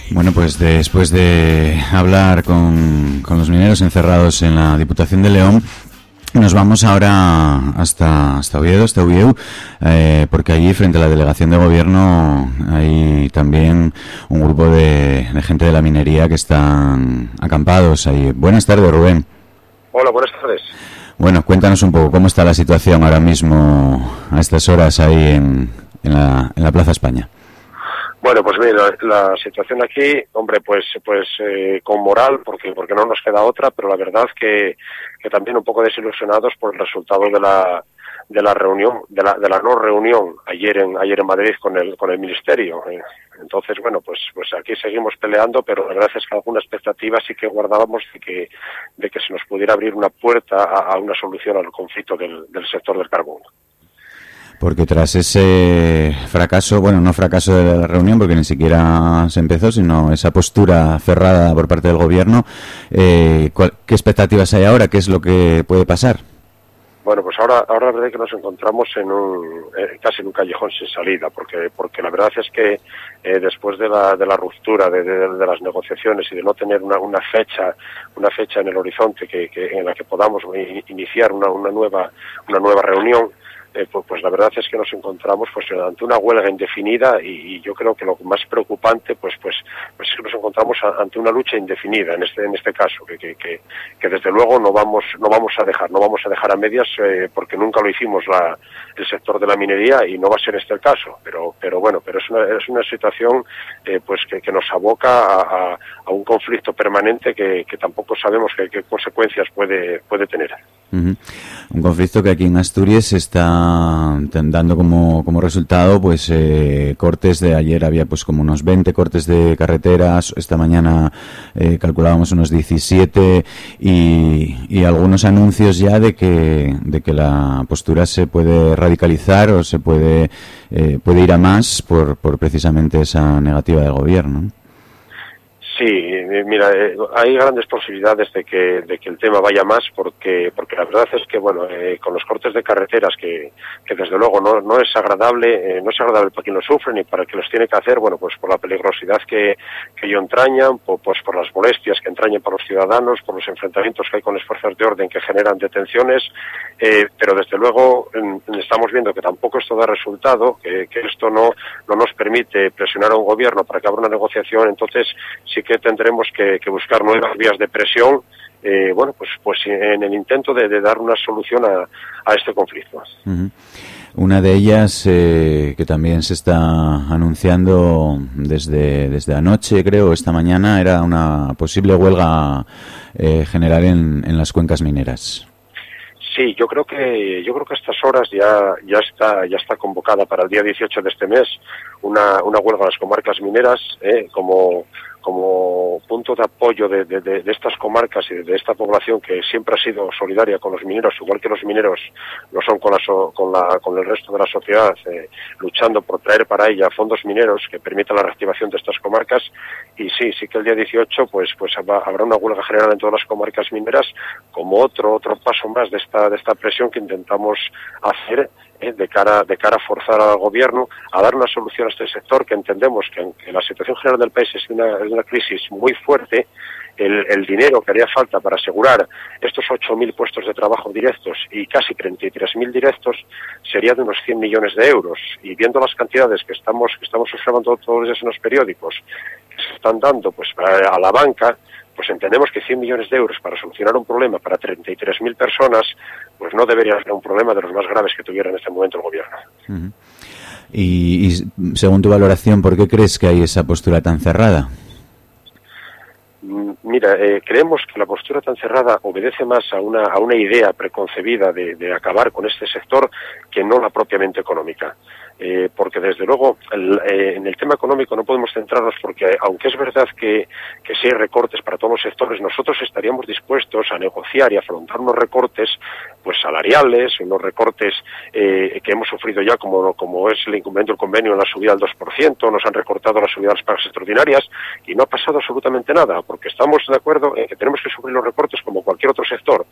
Bueno, pues después de hablar con, con los mineros encerrados en la Diputación de León, nos vamos ahora hasta, hasta Oviedo, hasta Oviedo, eh, porque allí, frente a la delegación de gobierno, hay también un grupo de, de gente de la minería que están acampados ahí. Buenas tardes, Rubén. Hola, buenas tardes. Bueno, cuéntanos un poco cómo está la situación ahora mismo a estas horas ahí en, en, la, en la Plaza España. Bueno, pues mira, la situación aquí, hombre, pues pues eh, con moral, porque porque no nos queda otra, pero la verdad que, que también un poco desilusionados por el resultado de la de la reunión, de la de la no reunión ayer en ayer en Madrid con el con el ministerio. Entonces, bueno, pues pues aquí seguimos peleando, pero la verdad es que alguna expectativa sí que guardábamos de que de que se nos pudiera abrir una puerta a, a una solución al conflicto del, del sector del carbón. Porque tras ese fracaso, bueno, no fracaso de la reunión, porque ni siquiera se empezó, sino esa postura cerrada por parte del gobierno, eh, ¿qué expectativas hay ahora? ¿Qué es lo que puede pasar? Bueno, pues ahora, ahora la verdad es que nos encontramos en un, eh, casi en un callejón sin salida, porque, porque la verdad es que eh, después de la, de la ruptura de, de, de las negociaciones y de no tener una, una fecha, una fecha en el horizonte que, que en la que podamos iniciar una, una nueva, una nueva reunión. Eh, pues, pues la verdad es que nos encontramos pues ante una huelga indefinida y, y yo creo que lo más preocupante pues pues pues es que nos encontramos a, ante una lucha indefinida en este en este caso que, que, que, que desde luego no vamos no vamos a dejar no vamos a dejar a medias eh, porque nunca lo hicimos la, el sector de la minería y no va a ser este el caso, pero pero bueno pero es una es una situación eh, pues que, que nos aboca a, a, a un conflicto permanente que, que tampoco sabemos qué, qué consecuencias puede puede tener. Uh-huh. Un conflicto que aquí en Asturias está dando como, como resultado pues eh, cortes de ayer había pues como unos veinte cortes de carreteras, esta mañana eh, calculábamos unos diecisiete y, y algunos anuncios ya de que de que la postura se puede radicalizar o se puede eh, puede ir a más por, por precisamente esa negativa del gobierno. Sí, mira, eh, hay grandes posibilidades de que de que el tema vaya más porque porque la verdad es que bueno eh, con los cortes de carreteras que, que desde luego no no es agradable eh, no es agradable para quien lo sufre ni para quien los tiene que hacer, bueno pues por la peligrosidad que que ello entrañan, por, pues por las molestias que entrañan para los ciudadanos, por los enfrentamientos que hay con las fuerzas de orden que generan detenciones, eh, pero desde luego en, estamos viendo que tampoco esto da resultado, que, que esto no no nos permite presionar a un gobierno para que abra una negociación, entonces sí que que tendremos que, que buscar nuevas vías de presión, eh, bueno, pues pues en el intento de, de dar una solución a, a este conflicto. Uh-huh. Una de ellas eh, que también se está anunciando desde desde anoche, creo, esta mañana, era una posible huelga eh, general en, en las cuencas mineras. Sí, yo creo que yo creo que a estas horas ya ya está ya está convocada para el día dieciocho de este mes una una huelga en las comarcas mineras, eh, como como punto de apoyo de, de, de estas comarcas y de esta población que siempre ha sido solidaria con los mineros, igual que los mineros lo son con la, so, con, la con el resto de la sociedad, eh, luchando por traer para ella fondos mineros que permitan la reactivación de estas comarcas. Y sí, sí que el día dieciocho pues pues habrá una huelga general en todas las comarcas mineras como otro otro paso más de esta de esta presión que intentamos hacer Eh, de cara de cara a forzar al gobierno a dar una solución a este sector, que entendemos que aunque la situación general del país es una, es una crisis muy fuerte, el, el dinero que haría falta para asegurar estos ocho mil puestos de trabajo directos y casi treinta y tres mil directos sería de unos cien millones de euros, y viendo las cantidades que estamos que estamos observando todos los días en los periódicos que se están dando pues a la banca, pues entendemos que cien millones de euros para solucionar un problema para treinta y tres mil personas, pues no debería ser un problema de los más graves que tuviera en este momento el gobierno. Uh-huh. y, y según tu valoración, ¿por qué crees que hay esa postura tan cerrada? Mira, eh, creemos que la postura tan cerrada obedece más a una a una idea preconcebida de, de acabar con este sector que no la propiamente económica. Eh, porque desde luego el, eh, en el tema económico no podemos centrarnos, porque aunque es verdad que, que si hay recortes para todos los sectores, nosotros estaríamos dispuestos a negociar y afrontar unos recortes pues salariales, unos recortes eh, que hemos sufrido ya, como como es el incumplimiento del convenio en la subida al dos por ciento, nos han recortado la subida de las pagas extraordinarias y no ha pasado absolutamente nada, porque estamos de acuerdo en que tenemos que sufrir los recortes como cualquier otro sector.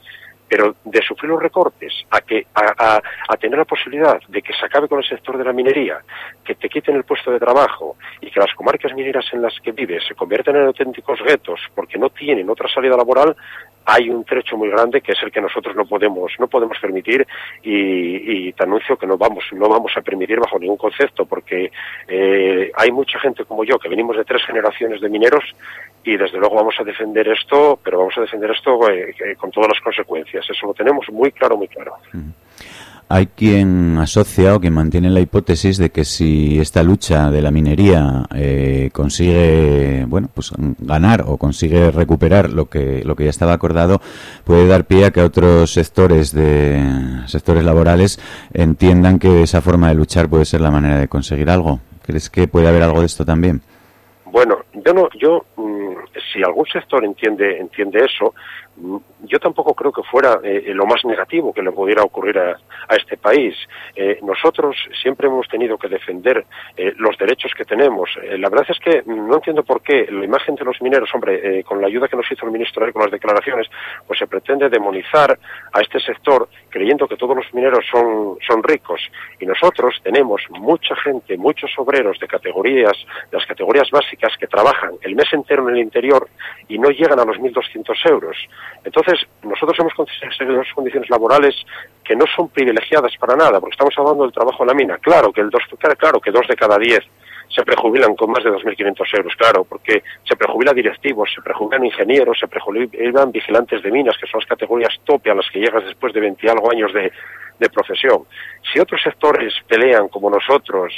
pero de sufrir los recortes a que a, a, a tener la posibilidad de que se acabe con el sector de la minería, que te quiten el puesto de trabajo y que las comarcas mineras en las que vives se conviertan en auténticos guetos porque no tienen otra salida laboral, hay un trecho muy grande que es el que nosotros no podemos no podemos permitir y, y te anuncio que no vamos no vamos a permitir bajo ningún concepto, porque eh, hay mucha gente como yo que venimos de tres generaciones de mineros y desde luego vamos a defender esto, pero vamos a defender esto eh, eh, con todas las consecuencias. Eso lo tenemos muy claro, muy claro. Mm. Hay quien asocia o quien mantiene la hipótesis de que si esta lucha de la minería eh, consigue, bueno, pues ganar o consigue recuperar lo que lo que ya estaba acordado, puede dar pie a que otros sectores de sectores laborales entiendan que esa forma de luchar puede ser la manera de conseguir algo. ¿Crees que puede haber algo de esto también? Bueno, yo no, yo mmm, si algún sector entiende entiende eso, mmm, yo tampoco creo que fuera eh, lo más negativo que le pudiera ocurrir a, a este país. Eh, nosotros siempre hemos tenido que defender eh, los derechos que tenemos. Eh, la verdad es que no entiendo por qué la imagen de los mineros, hombre, eh, con la ayuda que nos hizo el ministro ahí con las declaraciones, pues se pretende demonizar a este sector creyendo que todos los mineros son son ricos. Y nosotros tenemos mucha gente, muchos obreros de categorías, de las categorías básicas que trabajan el mes entero en el interior y no llegan a los mil doscientos euros. Entonces, nosotros hemos conseguido unas condiciones laborales que no son privilegiadas para nada, porque estamos hablando del trabajo en la mina. Claro que el dos, claro que dos de cada diez se prejubilan con más de dos mil quinientos euros, claro, porque se prejubilan directivos, se prejubilan ingenieros, se prejubilan vigilantes de minas, que son las categorías tope a las que llegas después de veinte algo años de, de profesión. Si otros sectores pelean como nosotros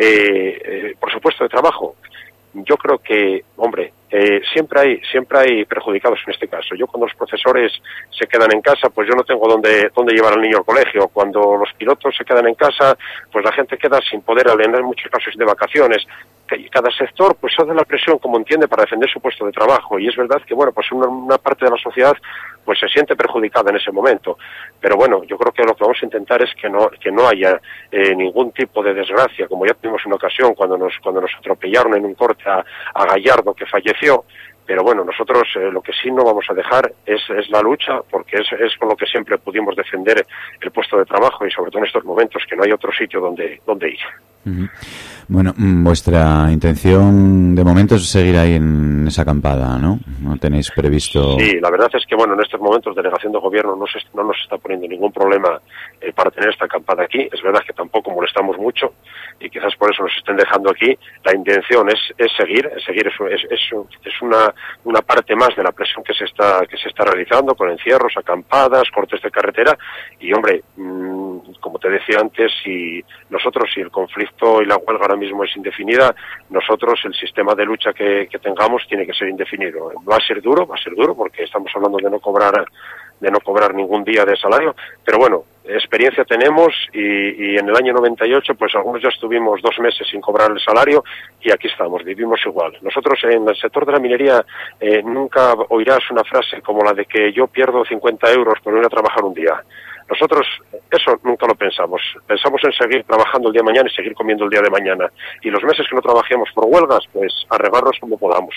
eh, eh, por su puesto de trabajo, yo creo que, hombre, eh, siempre hay siempre hay perjudicados en este caso. Yo cuando los profesores se quedan en casa, pues yo no tengo dónde dónde llevar al niño al colegio. Cuando los pilotos se quedan en casa, pues la gente queda sin poder, en muchos casos de vacaciones. Cada sector pues hace la presión como entiende para defender su puesto de trabajo, y es verdad que bueno pues una, una parte de la sociedad pues se siente perjudicada en ese momento, pero bueno, yo creo que lo que vamos a intentar es que no que no haya eh, ningún tipo de desgracia, como ya tuvimos una ocasión cuando nos cuando nos atropellaron en un corte a, a Gallardo, que falleció. Pero bueno, nosotros eh, lo que sí no vamos a dejar es, es la lucha, porque es, es con lo que siempre pudimos defender el puesto de trabajo, y sobre todo en estos momentos que no hay otro sitio donde, donde ir. Uh-huh. Bueno, vuestra intención de momento es seguir ahí en esa acampada, ¿no? ¿No tenéis previsto? Sí, la verdad es que bueno, en estos momentos la delegación de gobierno no, se, no nos está poniendo ningún problema eh, para tener esta acampada aquí. Es verdad que tampoco molestamos mucho y quizás por eso nos estén dejando aquí. La intención es, es seguir, es seguir, es, es, es, es una, una parte más de la presión que se está que se está realizando con encierros, acampadas, cortes de carretera y hombre, mmm, como te decía antes, si nosotros si el conflicto y la huelga ahora mismo es indefinida, nosotros el sistema de lucha que, que tengamos tiene que ser indefinido. Va a ser duro, va a ser duro porque estamos hablando de no cobrar de no cobrar ningún día de salario, pero bueno, experiencia tenemos y, y en el año noventa y ocho pues algunos ya estuvimos dos meses sin cobrar el salario y aquí estamos, vivimos igual. Nosotros en el sector de la minería eh, nunca oirás una frase como la de que yo pierdo cincuenta euros por ir a trabajar un día. Nosotros eso nunca lo pensamos. Pensamos en seguir trabajando el día de mañana y seguir comiendo el día de mañana. Y los meses que no trabajemos por huelgas, pues arreglarnos como podamos.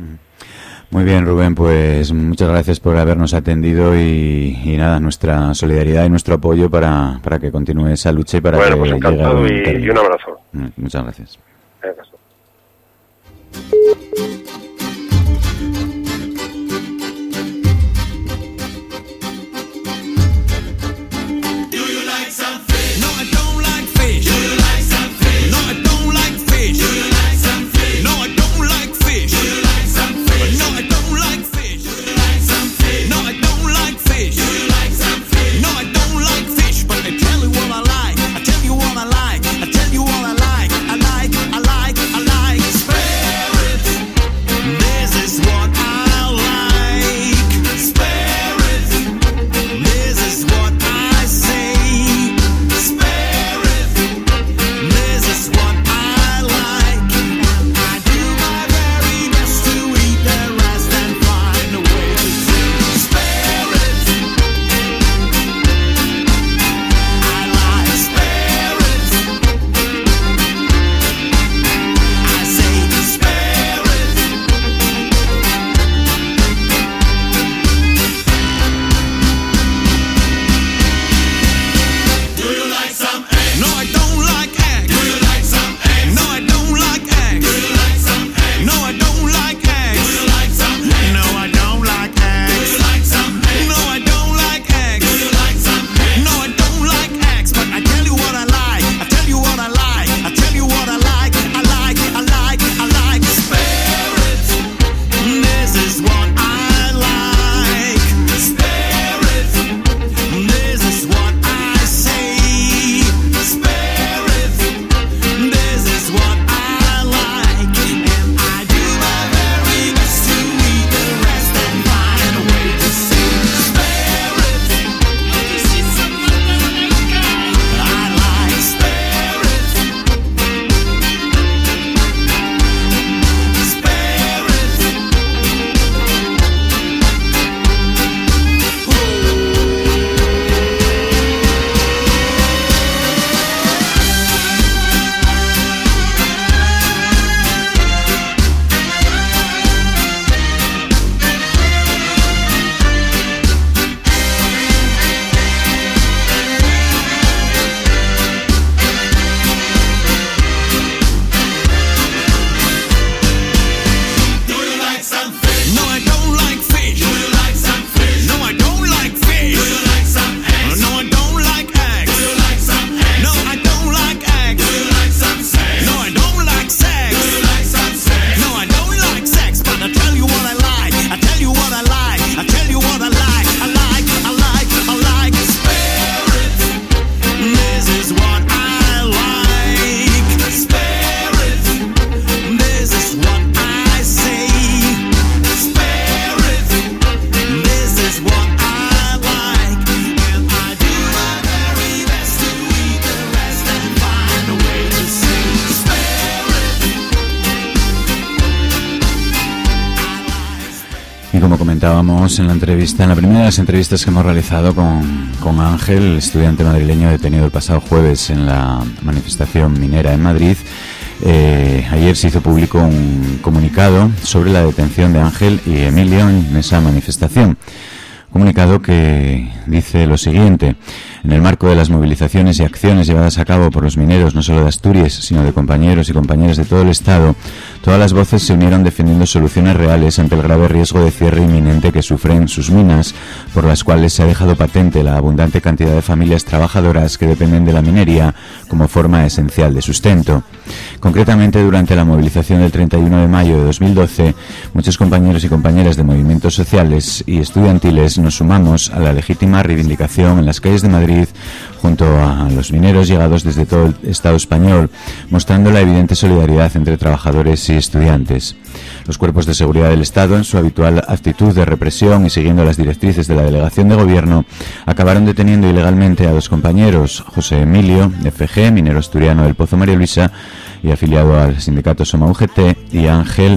Muy bien, Rubén, pues muchas gracias por habernos atendido y, y nada, nuestra solidaridad y nuestro apoyo para, para que continúe esa lucha y para bueno, que pues encantado llegue y, y un abrazo. Muchas gracias. Gracias. I like, I like, I like como comentábamos en la entrevista, en la primera de las entrevistas que hemos realizado con, con Ángel, el estudiante madrileño detenido el pasado jueves en la manifestación minera en Madrid, eh, ayer se hizo público un comunicado sobre la detención de Ángel y Emilio en esa manifestación. Comunicado que dice lo siguiente: en el marco de las movilizaciones y acciones llevadas a cabo por los mineros, no solo de Asturias, sino de compañeros y compañeras de todo el Estado, todas las voces se unieron defendiendo soluciones reales ante el grave riesgo de cierre inminente que sufren sus minas, por las cuales se ha dejado patente la abundante cantidad de familias trabajadoras que dependen de la minería como forma esencial de sustento. Concretamente, durante la movilización del treinta y uno de mayo de dos mil doce, muchos compañeros y compañeras de movimientos sociales y estudiantiles nos sumamos a la legítima reivindicación en las calles de Madrid junto a los mineros llegados desde todo el Estado español, mostrando la evidente solidaridad entre trabajadores y estudiantes. Los cuerpos de seguridad del Estado, en su habitual actitud de represión y siguiendo las directrices de la delegación de gobierno, acabaron deteniendo ilegalmente a dos compañeros, José Emilio, F G, minero asturiano del Pozo María Luisa y afiliado al sindicato Soma U G T, y Ángel,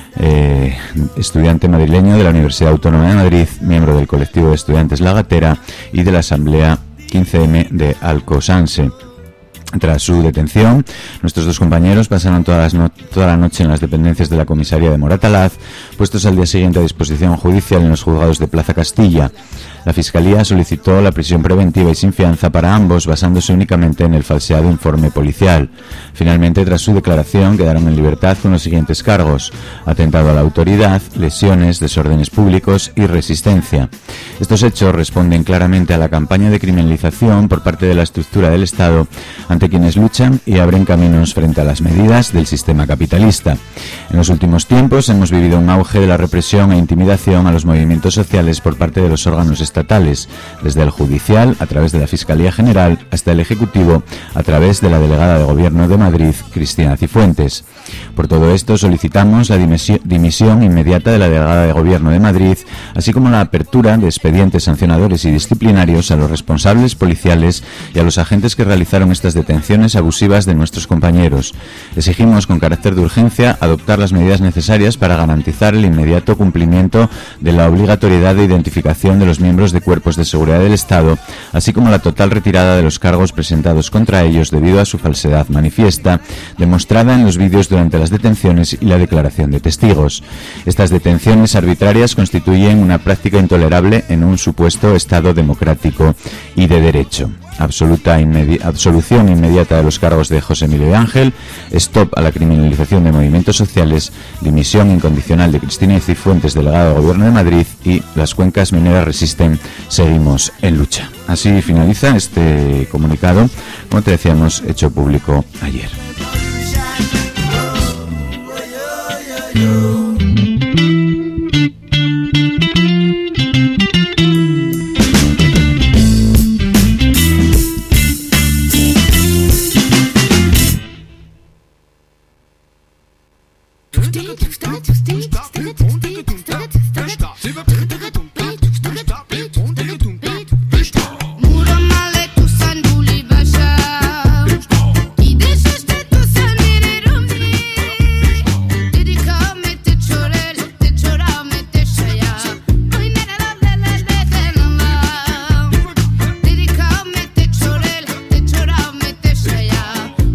Eh, estudiante madrileño de la Universidad Autónoma de Madrid, miembro del colectivo de estudiantes La Gatera y de la Asamblea quince eme de Alcosanse. Tras su detención, nuestros dos compañeros pasaron todas las no toda la noche en las dependencias de la comisaría de Moratalaz, puestos al día siguiente a disposición judicial en los juzgados de Plaza Castilla. La Fiscalía solicitó la prisión preventiva y sin fianza para ambos, basándose únicamente en el falseado informe policial. Finalmente, tras su declaración, quedaron en libertad con los siguientes cargos: atentado a la autoridad, lesiones, desórdenes públicos y resistencia. Estos hechos responden claramente a la campaña de criminalización por parte de la estructura del Estado ante quienes luchan y abren caminos frente a las medidas del sistema capitalista. En los últimos tiempos hemos vivido un auge de la represión e intimidación a los movimientos sociales por parte de los órganos estatales, desde el judicial, a través de la Fiscalía General, hasta el Ejecutivo, a través de la delegada de Gobierno de Madrid, Cristina Cifuentes. Por todo esto solicitamos la dimisión inmediata de la delegada de Gobierno de Madrid, así como la apertura de expedientes sancionadores y disciplinarios a los responsables policiales y a los agentes que realizaron estas detenciones abusivas de nuestros compañeros. Exigimos con carácter de urgencia adoptar las medidas necesarias para garantizar el inmediato cumplimiento de la obligatoriedad de identificación de los miembros de cuerpos de seguridad del Estado, así como la total retirada de los cargos presentados contra ellos debido a su falsedad manifiesta, demostrada en los vídeos durante las detenciones y la declaración de testigos. Estas detenciones arbitrarias constituyen una práctica intolerable en un supuesto Estado democrático y de derecho. Absoluta inmedi- absolución inmediata de los cargos de José Emilio y Ángel, stop a la criminalización de movimientos sociales, dimisión incondicional de Cristina Cifuentes, delegada del Gobierno de Madrid, y las cuencas mineras resisten, seguimos en lucha. Así finaliza este comunicado, como te decíamos, hecho público ayer.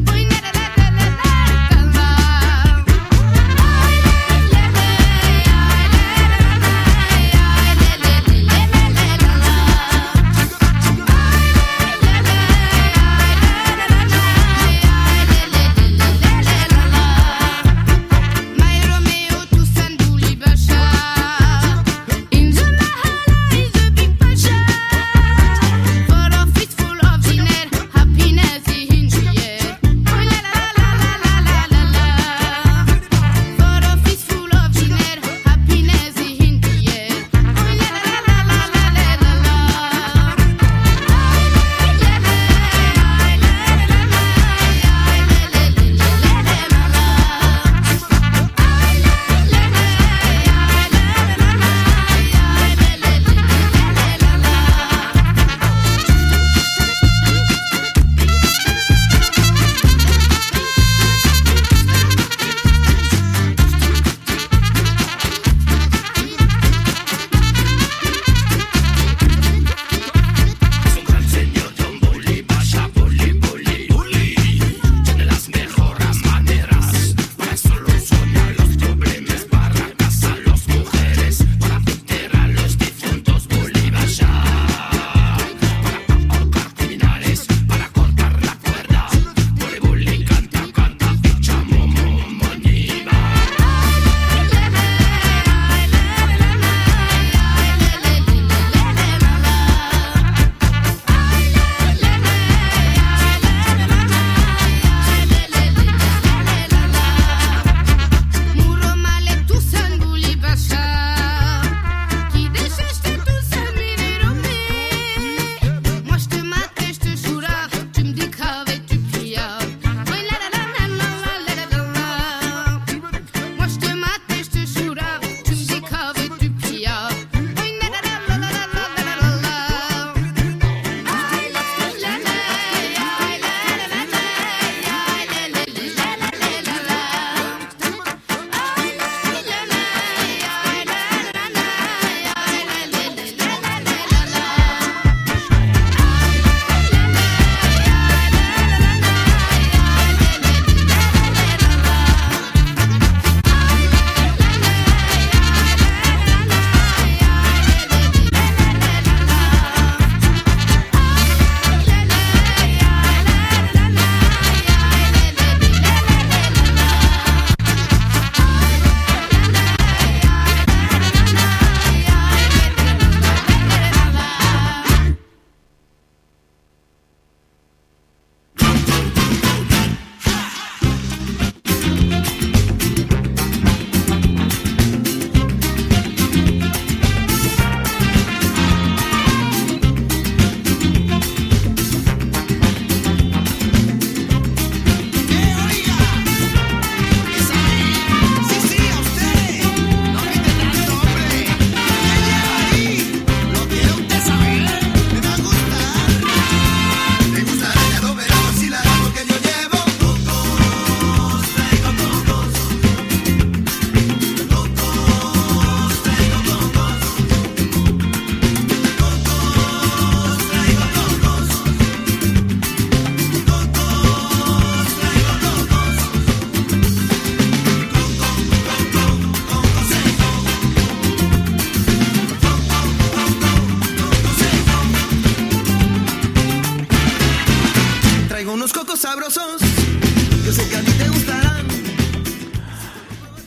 Ay,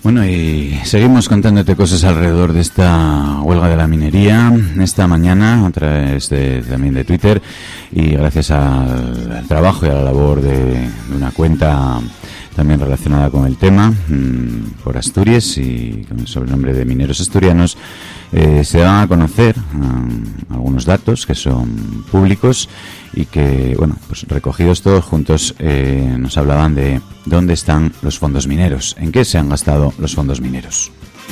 Bueno, y seguimos contándote cosas alrededor de esta huelga de la minería esta mañana a través de, también de Twitter, y gracias al, al trabajo y a la labor de, de una cuenta también relacionada con el tema mmm, por Asturias y con el sobrenombre de Mineros Asturianos. Eh, se van a conocer um, algunos datos que son públicos y que, bueno, pues recogidos todos juntos, eh, nos hablaban de dónde están los fondos mineros, en qué se han gastado los fondos mineros.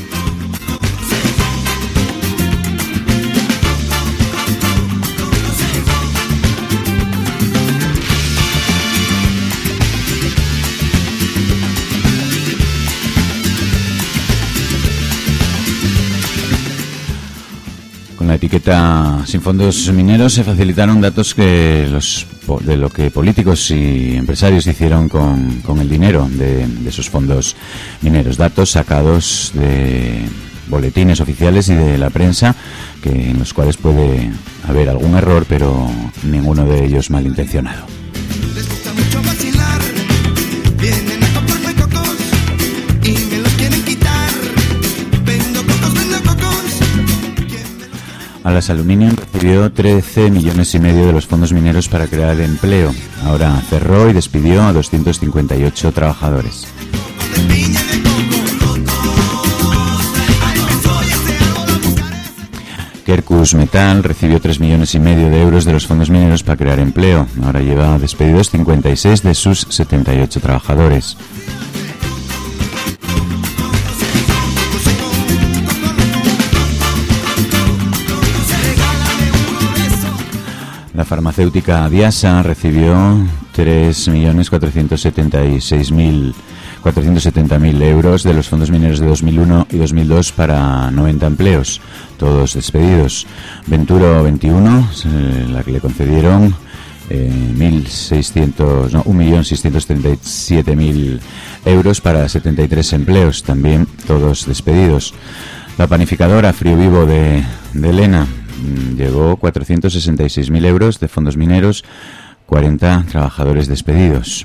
Con la etiqueta sin fondos mineros se facilitaron datos que los de lo que políticos y empresarios hicieron con, con el dinero de, de esos fondos mineros. Datos sacados de boletines oficiales y de la prensa, que en los cuales puede haber algún error, pero ninguno de ellos malintencionado. Les gusta mucho vacilar, vienen a comprarme cocos y me los quieren quitar. Vendo cocos, vendo cocos. Alas Aluminium recibió trece millones y medio de los fondos mineros para crear empleo. Ahora cerró y despidió a doscientos cincuenta y ocho trabajadores. Kerkus Metal recibió tres millones y medio de euros de los fondos mineros para crear empleo. Ahora lleva despedidos cincuenta y seis de sus setenta y ocho trabajadores. La farmacéutica Diasa recibió tres millones cuatrocientos setenta y seis mil cuatrocientos setenta mil euros de los fondos mineros de dos mil uno y dos mil dos para noventa empleos, todos despedidos. Venturo veintiuno, eh, la que le concedieron eh, mil seiscientos, no, un millón seiscientos treinta y siete mil euros para setenta y tres empleos, también todos despedidos. La panificadora Frío Vivo de, de Elena llegó cuatrocientos sesenta y seis mil euros de fondos mineros, cuarenta trabajadores despedidos.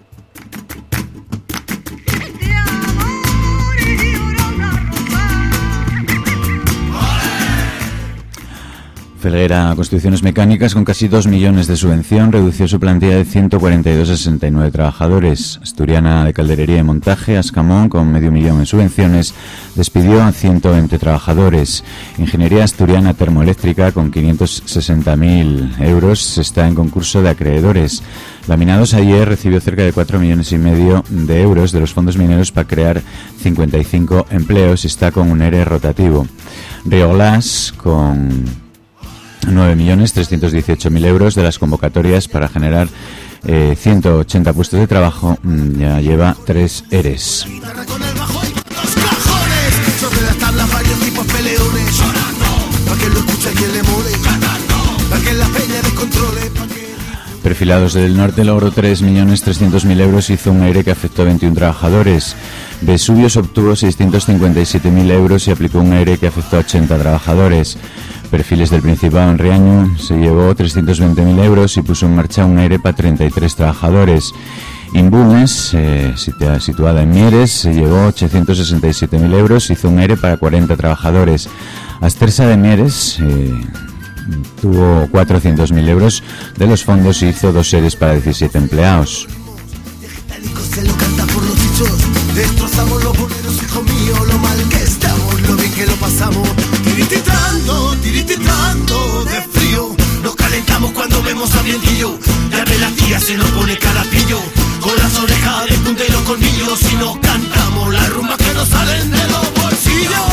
Felguera Construcciones Mecánicas, con casi dos millones de subvención, redució su plantilla de ciento cuarenta y dos a sesenta y nueve trabajadores. Asturiana de Calderería y Montaje, Ascamón, con medio millón en subvenciones, despidió a ciento veinte trabajadores. Ingeniería Asturiana Termoeléctrica, con quinientos sesenta mil euros, está en concurso de acreedores. Laminados ayer recibió cerca de cuatro millones y medio de euros de los fondos mineros para crear cincuenta y cinco empleos y está con un ERE rotativo. Rioglas, con nueve millones trescientos dieciocho mil euros de las convocatorias para generar eh, ciento ochenta puestos de trabajo, ya lleva tres ERES. Perfilados del Norte logró tres millones trescientos mil euros y hizo un ERE que afectó a veintiún trabajadores. Vesuvios obtuvo seiscientos cincuenta y siete mil euros y aplicó un ERE que afectó a ochenta trabajadores. Perfiles del Principado en Riaño se llevó trescientos veinte mil euros y puso en marcha un ERE para treinta y tres trabajadores. Imbunes, eh, situada en Mieres, se llevó ochocientos sesenta y siete mil euros y hizo un ERE para cuarenta trabajadores. Astersa de Mieres eh, tuvo cuatrocientos mil euros de los fondos y hizo dos ERES para diecisiete empleados. Destrozamos los boleros, hijo mío, lo mal que estamos, lo bien que lo pasamos. Tirititando, tirititando de frío. Nos calentamos cuando vemos a vientillo. Ya ve la tía se nos pone carapillo. Con las orejas de punta y los colmillos. Y nos cantamos las rumbas que nos salen de los bolsillos.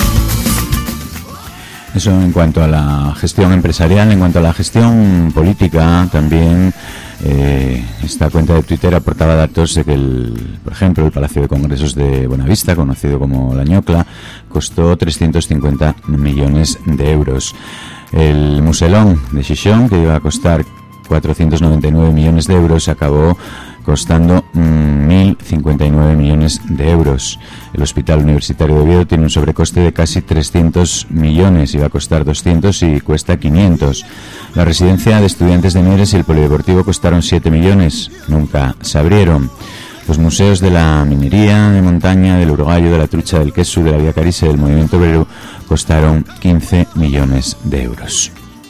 Eso en cuanto a la gestión empresarial. En cuanto a la gestión política, también eh, esta cuenta de Twitter aportaba datos de que, el, por ejemplo, el Palacio de Congresos de Buenavista, conocido como La Ñocla, costó trescientos cincuenta millones de euros. El Muselón de Xixón, que iba a costar cuatrocientos noventa y nueve millones de euros, acabó costando mmm, mil cincuenta y nueve millones de euros. El Hospital Universitario de Oviedo tiene un sobrecoste de casi trescientos millones, iba a costar doscientos y cuesta quinientos. La residencia de estudiantes de Mieres y el polideportivo costaron siete millones, nunca se abrieron. Los museos de la minería de montaña, del urogallo, de la trucha, del queso, de la vía Carise y del movimiento obrero costaron quince millones de euros.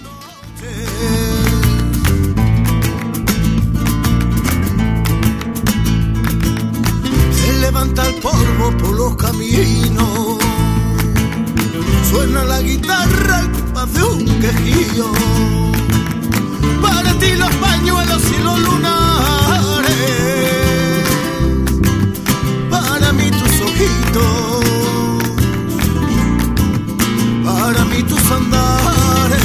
Se levanta el polvo por los caminos, suena la guitarra al compás de un quejío. Para ti los pañuelos y los lunares, para mí tus ojitos, para mí tus andares.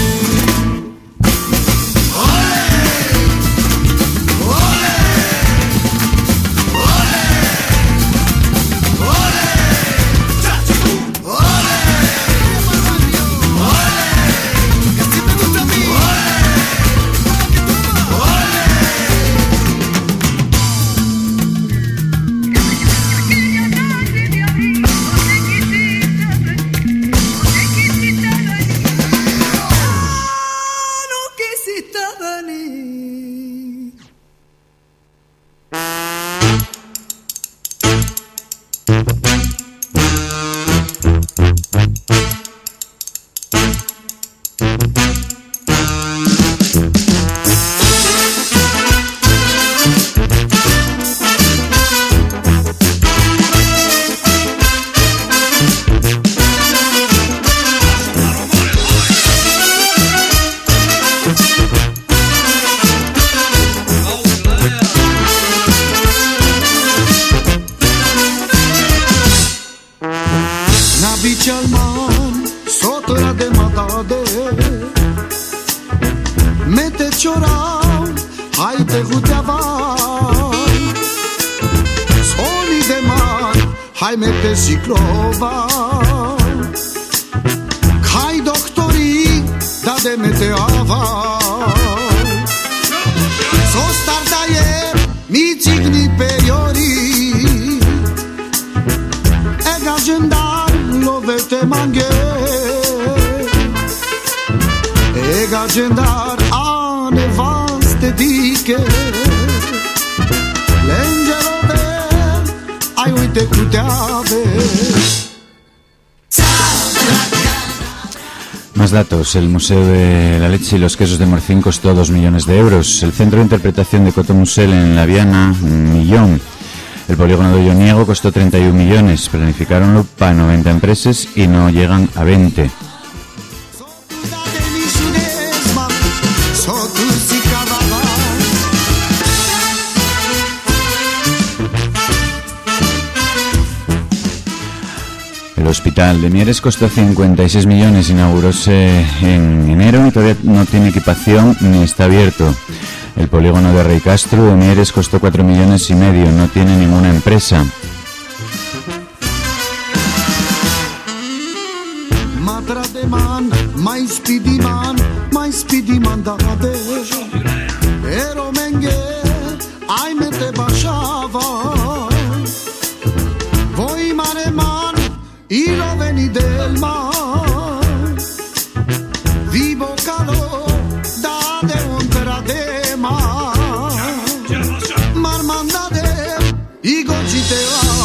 Más datos. El Museo de la Leche y los Quesos de Morcín costó dos millones de euros. El Centro de Interpretación de Cotomusel en La Viana, un millón. El polígono de Olloniego costó treinta y un millones. Planificaronlo para noventa empresas y no llegan a veinte. El Hospital de Mieres costó cincuenta y seis millones, inauguróse en enero y todavía no tiene equipación ni está abierto. El polígono de Rey Castro de Mieres costó cuatro millones y medio, no tiene ninguna empresa. Y lo vení del mar, vivo calor, da de ontera de mar, marmanda de y gochite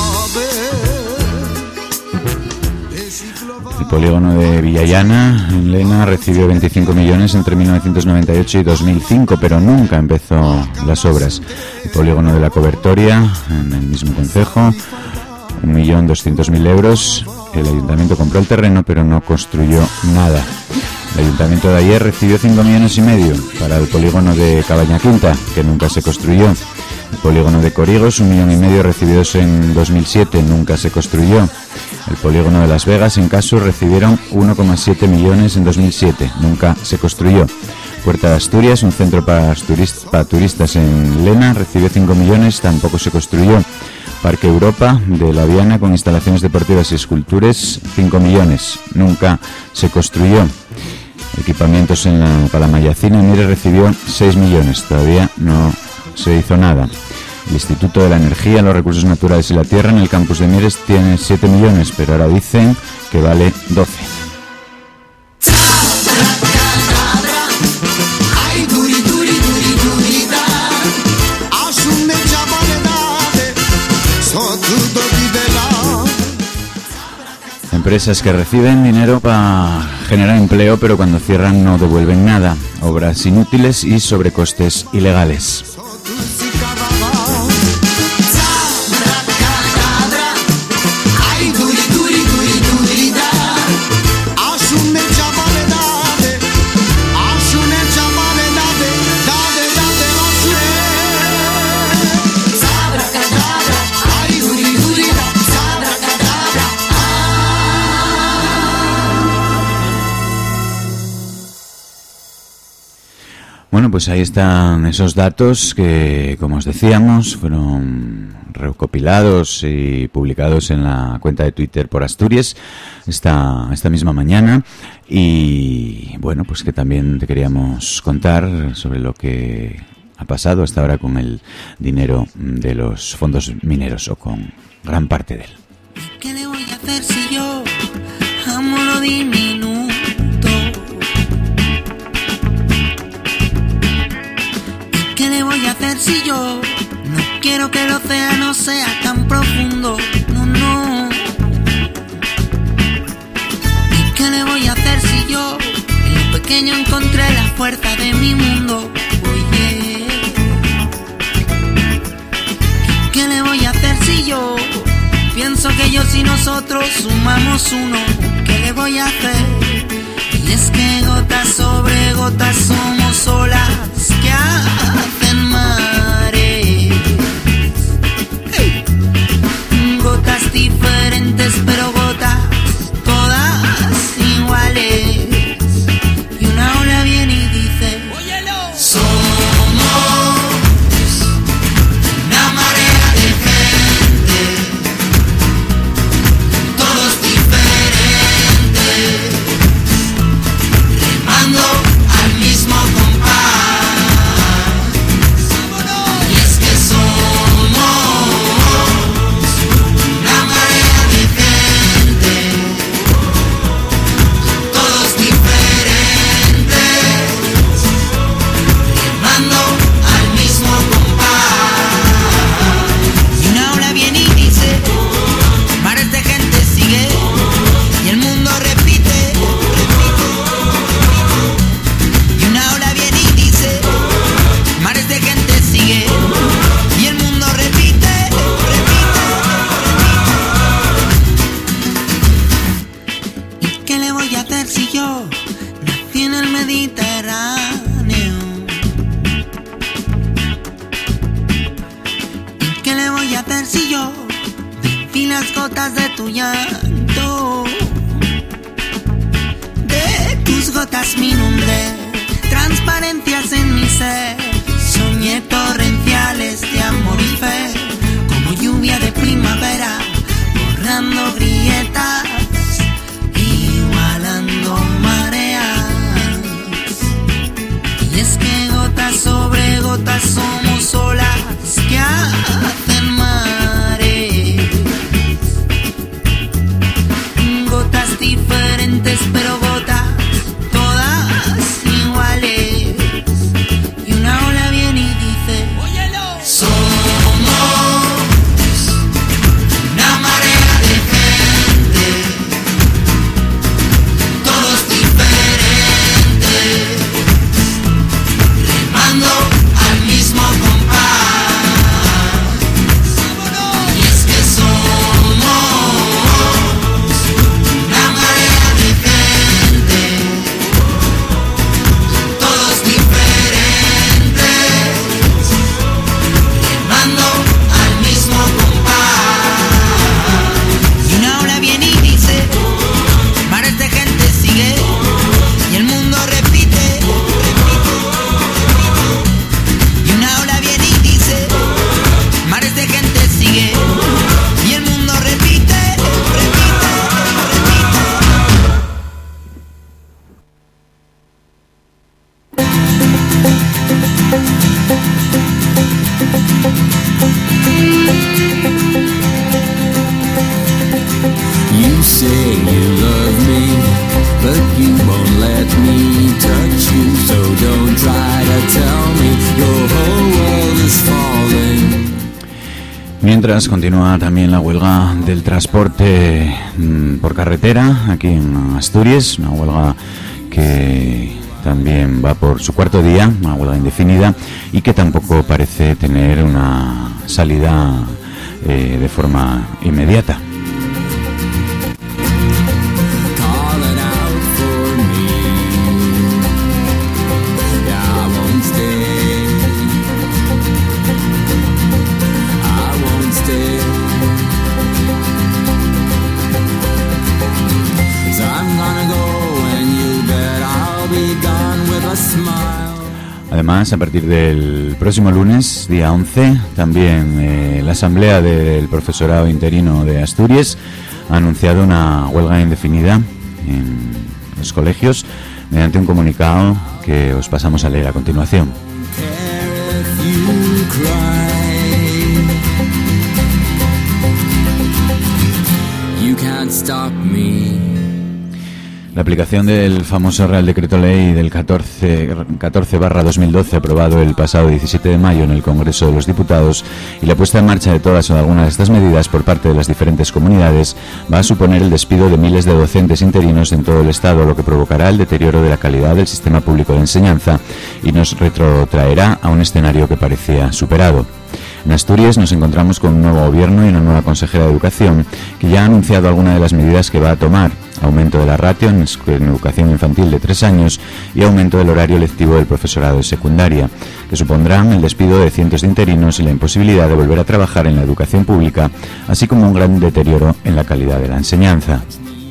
El polígono de Villallana, en Lena, recibió veinticinco millones entre mil novecientos noventa y ocho y dos mil cinco, pero nunca empezó las obras. El polígono de la Cobertoria, en el mismo concejo, un millón doscientos mil euros. El ayuntamiento compró el terreno pero no construyó nada. El ayuntamiento de ayer recibió cinco millones y medio para el polígono de Cabaña Quinta, que nunca se construyó. El polígono de Corigos, un millón y medio recibidos en dos mil siete, nunca se construyó. El polígono de Las Vegas, en caso, recibieron uno coma siete millones en dos mil siete, nunca se construyó. Puerta de Asturias, un centro para, turist- para turistas en Lena, recibió cinco millones, tampoco se construyó. Parque Europa de La Viana, con instalaciones deportivas y esculturas, cinco millones, nunca se construyó. Equipamientos en la Palamayacina, Mieres recibió seis millones, todavía no se hizo nada. El Instituto de la Energía, los Recursos Naturales y la Tierra en el campus de Mieres tiene siete millones, pero ahora dicen que vale doce. Ay, duri, duri, duri, duri, da. Asunde chavale date, Empresas que reciben dinero para generar empleo, pero cuando cierran no devuelven nada. Obras inútiles y sobrecostes ilegales. Bueno, pues ahí están esos datos que, como os decíamos, fueron recopilados y publicados en la cuenta de Twitter por Asturias esta, esta misma mañana. Y bueno, pues que también te queríamos contar sobre lo que ha pasado hasta ahora con el dinero de los fondos mineros, o con gran parte de él. ¿Qué le voy a hacer si yo amo lo diminuto? ¿Qué le voy a hacer si yo no quiero que el océano sea tan profundo? No, no. ¿Y qué le voy a hacer si yo en lo pequeño encontré la fuerza de mi mundo? Oye, ¿qué le voy a hacer si yo pienso que ellos y nosotros sumamos uno? ¿Qué le voy a hacer? Y es que gotas sobre gotas somos olas que hacen mares. Hey. Gotas diferentes pero gotas todas iguales. Y una ola viene y dice: óyelo. Somos una marea de gente, todos diferentes, remando al mismo compás. Y es que somos una marea de gente, todos diferentes, remando al mismo compás. Y una ola viene y dice: mares de gente sigue, y el mundo repite, repite. Y una ola viene y dice: mares de gente sigue, y el mundo repite, repite, repite. ¿Y qué le voy a hacer si yo nací en el Mediterráneo? ¿Y qué le voy a hacer si yo vencí las gotas de tu llanto? De tus gotas me inundé, transparencias en mi ser, soñé torrenciales de amor y fe, como lluvia de primavera, borrando grietas, igualando mareas. Y es que gotas sobre gotas somos olas que hacen mares. Gotas diferentes pero gotas todas iguales. Y una ola viene y dice: óyelo. Somos una marea de gente, todos diferentes, remando al mismo compás. Y es que somos una marea de gente, todos diferentes, remando al mismo compás. Y una ola viene y dice: mares de gente sigue, y el mundo repite, repite. Y una ola viene y dice: mares de gente sigue, y el mundo repite, repite, repite. You say you love me, but you won't let me touch you. So don't try to tell me your whole world is falling. Mientras continúa también la huelga del transporte por carretera aquí en Asturias, una huelga que también va por su cuarto día, una huelga indefinida y que tampoco parece tener una salida eh, de forma inmediata. Además, a partir del próximo lunes, día once, también eh, la Asamblea del Profesorado Interino de Asturias ha anunciado una huelga indefinida en los colegios mediante un comunicado que os pasamos a leer a continuación. You can't stop me. La aplicación del famoso Real Decreto Ley del catorce barra dos mil doce, aprobado el pasado diecisiete de mayo en el Congreso de los Diputados, y la puesta en marcha de todas o de algunas de estas medidas por parte de las diferentes comunidades va a suponer el despido de miles de docentes interinos en todo el Estado, lo que provocará el deterioro de la calidad del sistema público de enseñanza y nos retrotraerá a un escenario que parecía superado. En Asturias nos encontramos con un nuevo gobierno y una nueva consejera de Educación que ya ha anunciado algunas de las medidas que va a tomar: aumento de la ratio en educación infantil de tres años y aumento del horario lectivo del profesorado de secundaria, que supondrán el despido de cientos de interinos y la imposibilidad de volver a trabajar en la educación pública, así como un gran deterioro en la calidad de la enseñanza.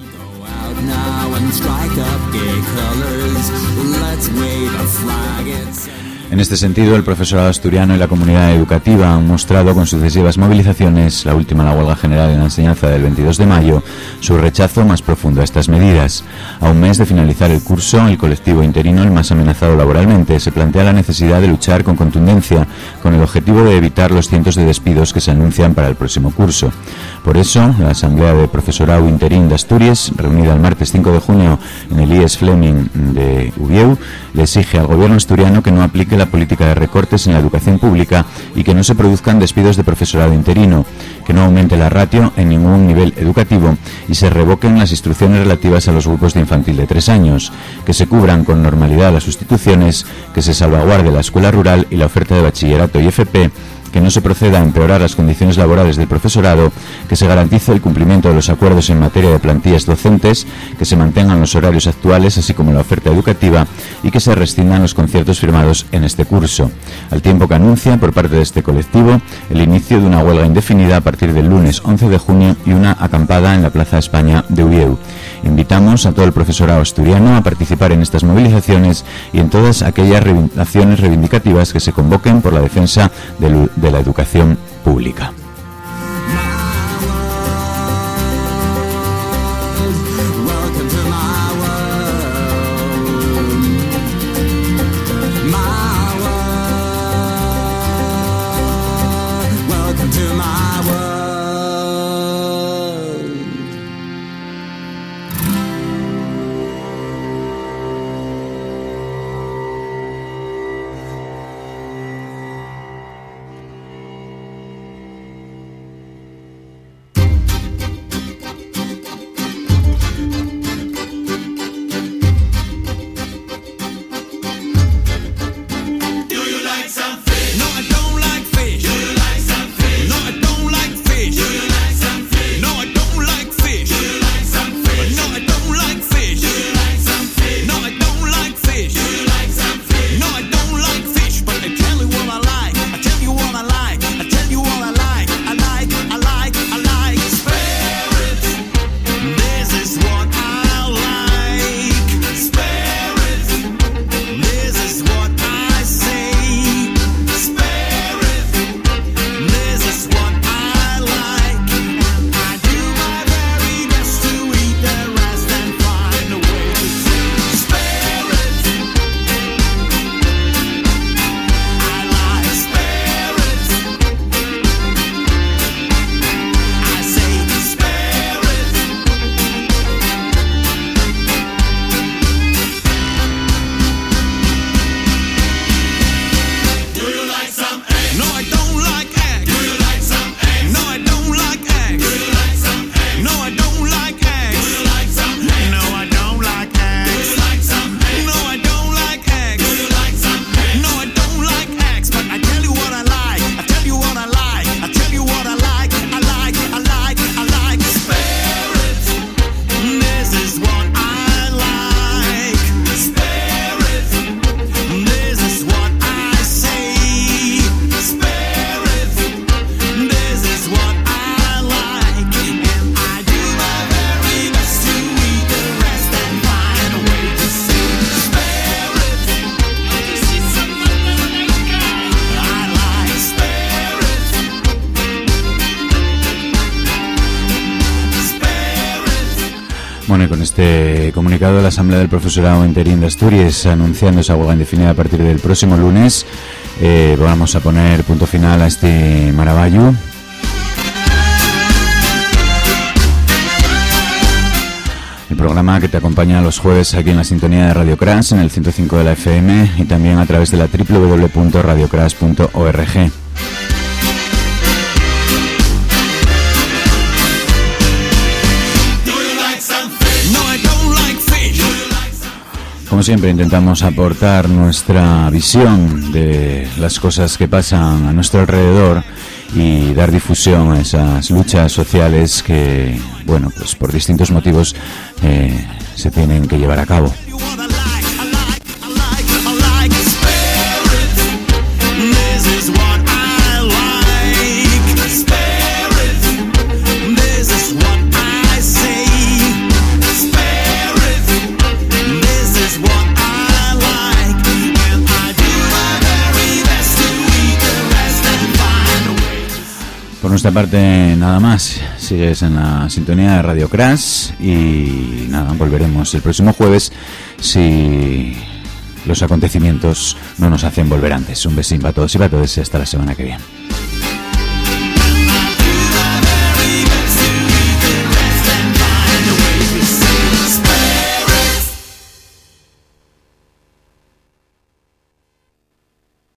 En este sentido, el profesorado asturiano y la comunidad educativa han mostrado con sucesivas movilizaciones, la última la huelga general en la enseñanza del veintidós de mayo, su rechazo más profundo a estas medidas. A un mes de finalizar el curso, el colectivo interino, el más amenazado laboralmente, se plantea la necesidad de luchar con contundencia, con el objetivo de evitar los cientos de despidos que se anuncian para el próximo curso. Por eso, la Asamblea de Profesorado Interín de Asturias, reunida el martes cinco de junio en el I E S Fleming de Ubieu, le exige al gobierno asturiano que no aplique la política de recortes en la educación pública y que no se produzcan despidos de profesorado interino, que no aumente la ratio en ningún nivel educativo y se revoquen las instrucciones relativas a los grupos de infantil de tres años, que se cubran con normalidad las sustituciones, que se salvaguarde la escuela rural y la oferta de bachillerato y F P, que no se proceda a empeorar las condiciones laborales del profesorado, que se garantice el cumplimiento de los acuerdos en materia de plantillas docentes, que se mantengan los horarios actuales, así como la oferta educativa, y que se rescindan los conciertos firmados en este curso, al tiempo que anuncia por parte de este colectivo el inicio de una huelga indefinida a partir del lunes once de junio y una acampada en la Plaza España de Ubieu. Invitamos a todo el profesorado asturiano a participar en estas movilizaciones y en todas aquellas acciones reivindicativas que se convoquen por la defensa del de la educación pública. Bueno, y con este comunicado de la Asamblea del Profesorado Interín de Asturias anunciando esa huelga indefinida a partir del próximo lunes, eh, vamos a poner punto final a este Maravallu. El programa que te acompaña los jueves aquí en la sintonía de Radio Crash en el ciento cinco de la F M y también a través de la doble u doble u doble u punto radio crash punto org. Como siempre, intentamos aportar nuestra visión de las cosas que pasan a nuestro alrededor y dar difusión a esas luchas sociales que, bueno, pues por distintos motivos eh, se tienen que llevar a cabo. Por nuestra parte, nada más. Sigues en la sintonía de Radio Crash y nada, volveremos el próximo jueves si los acontecimientos no nos hacen volver antes. Un besín para todos y para todas y hasta la semana que viene.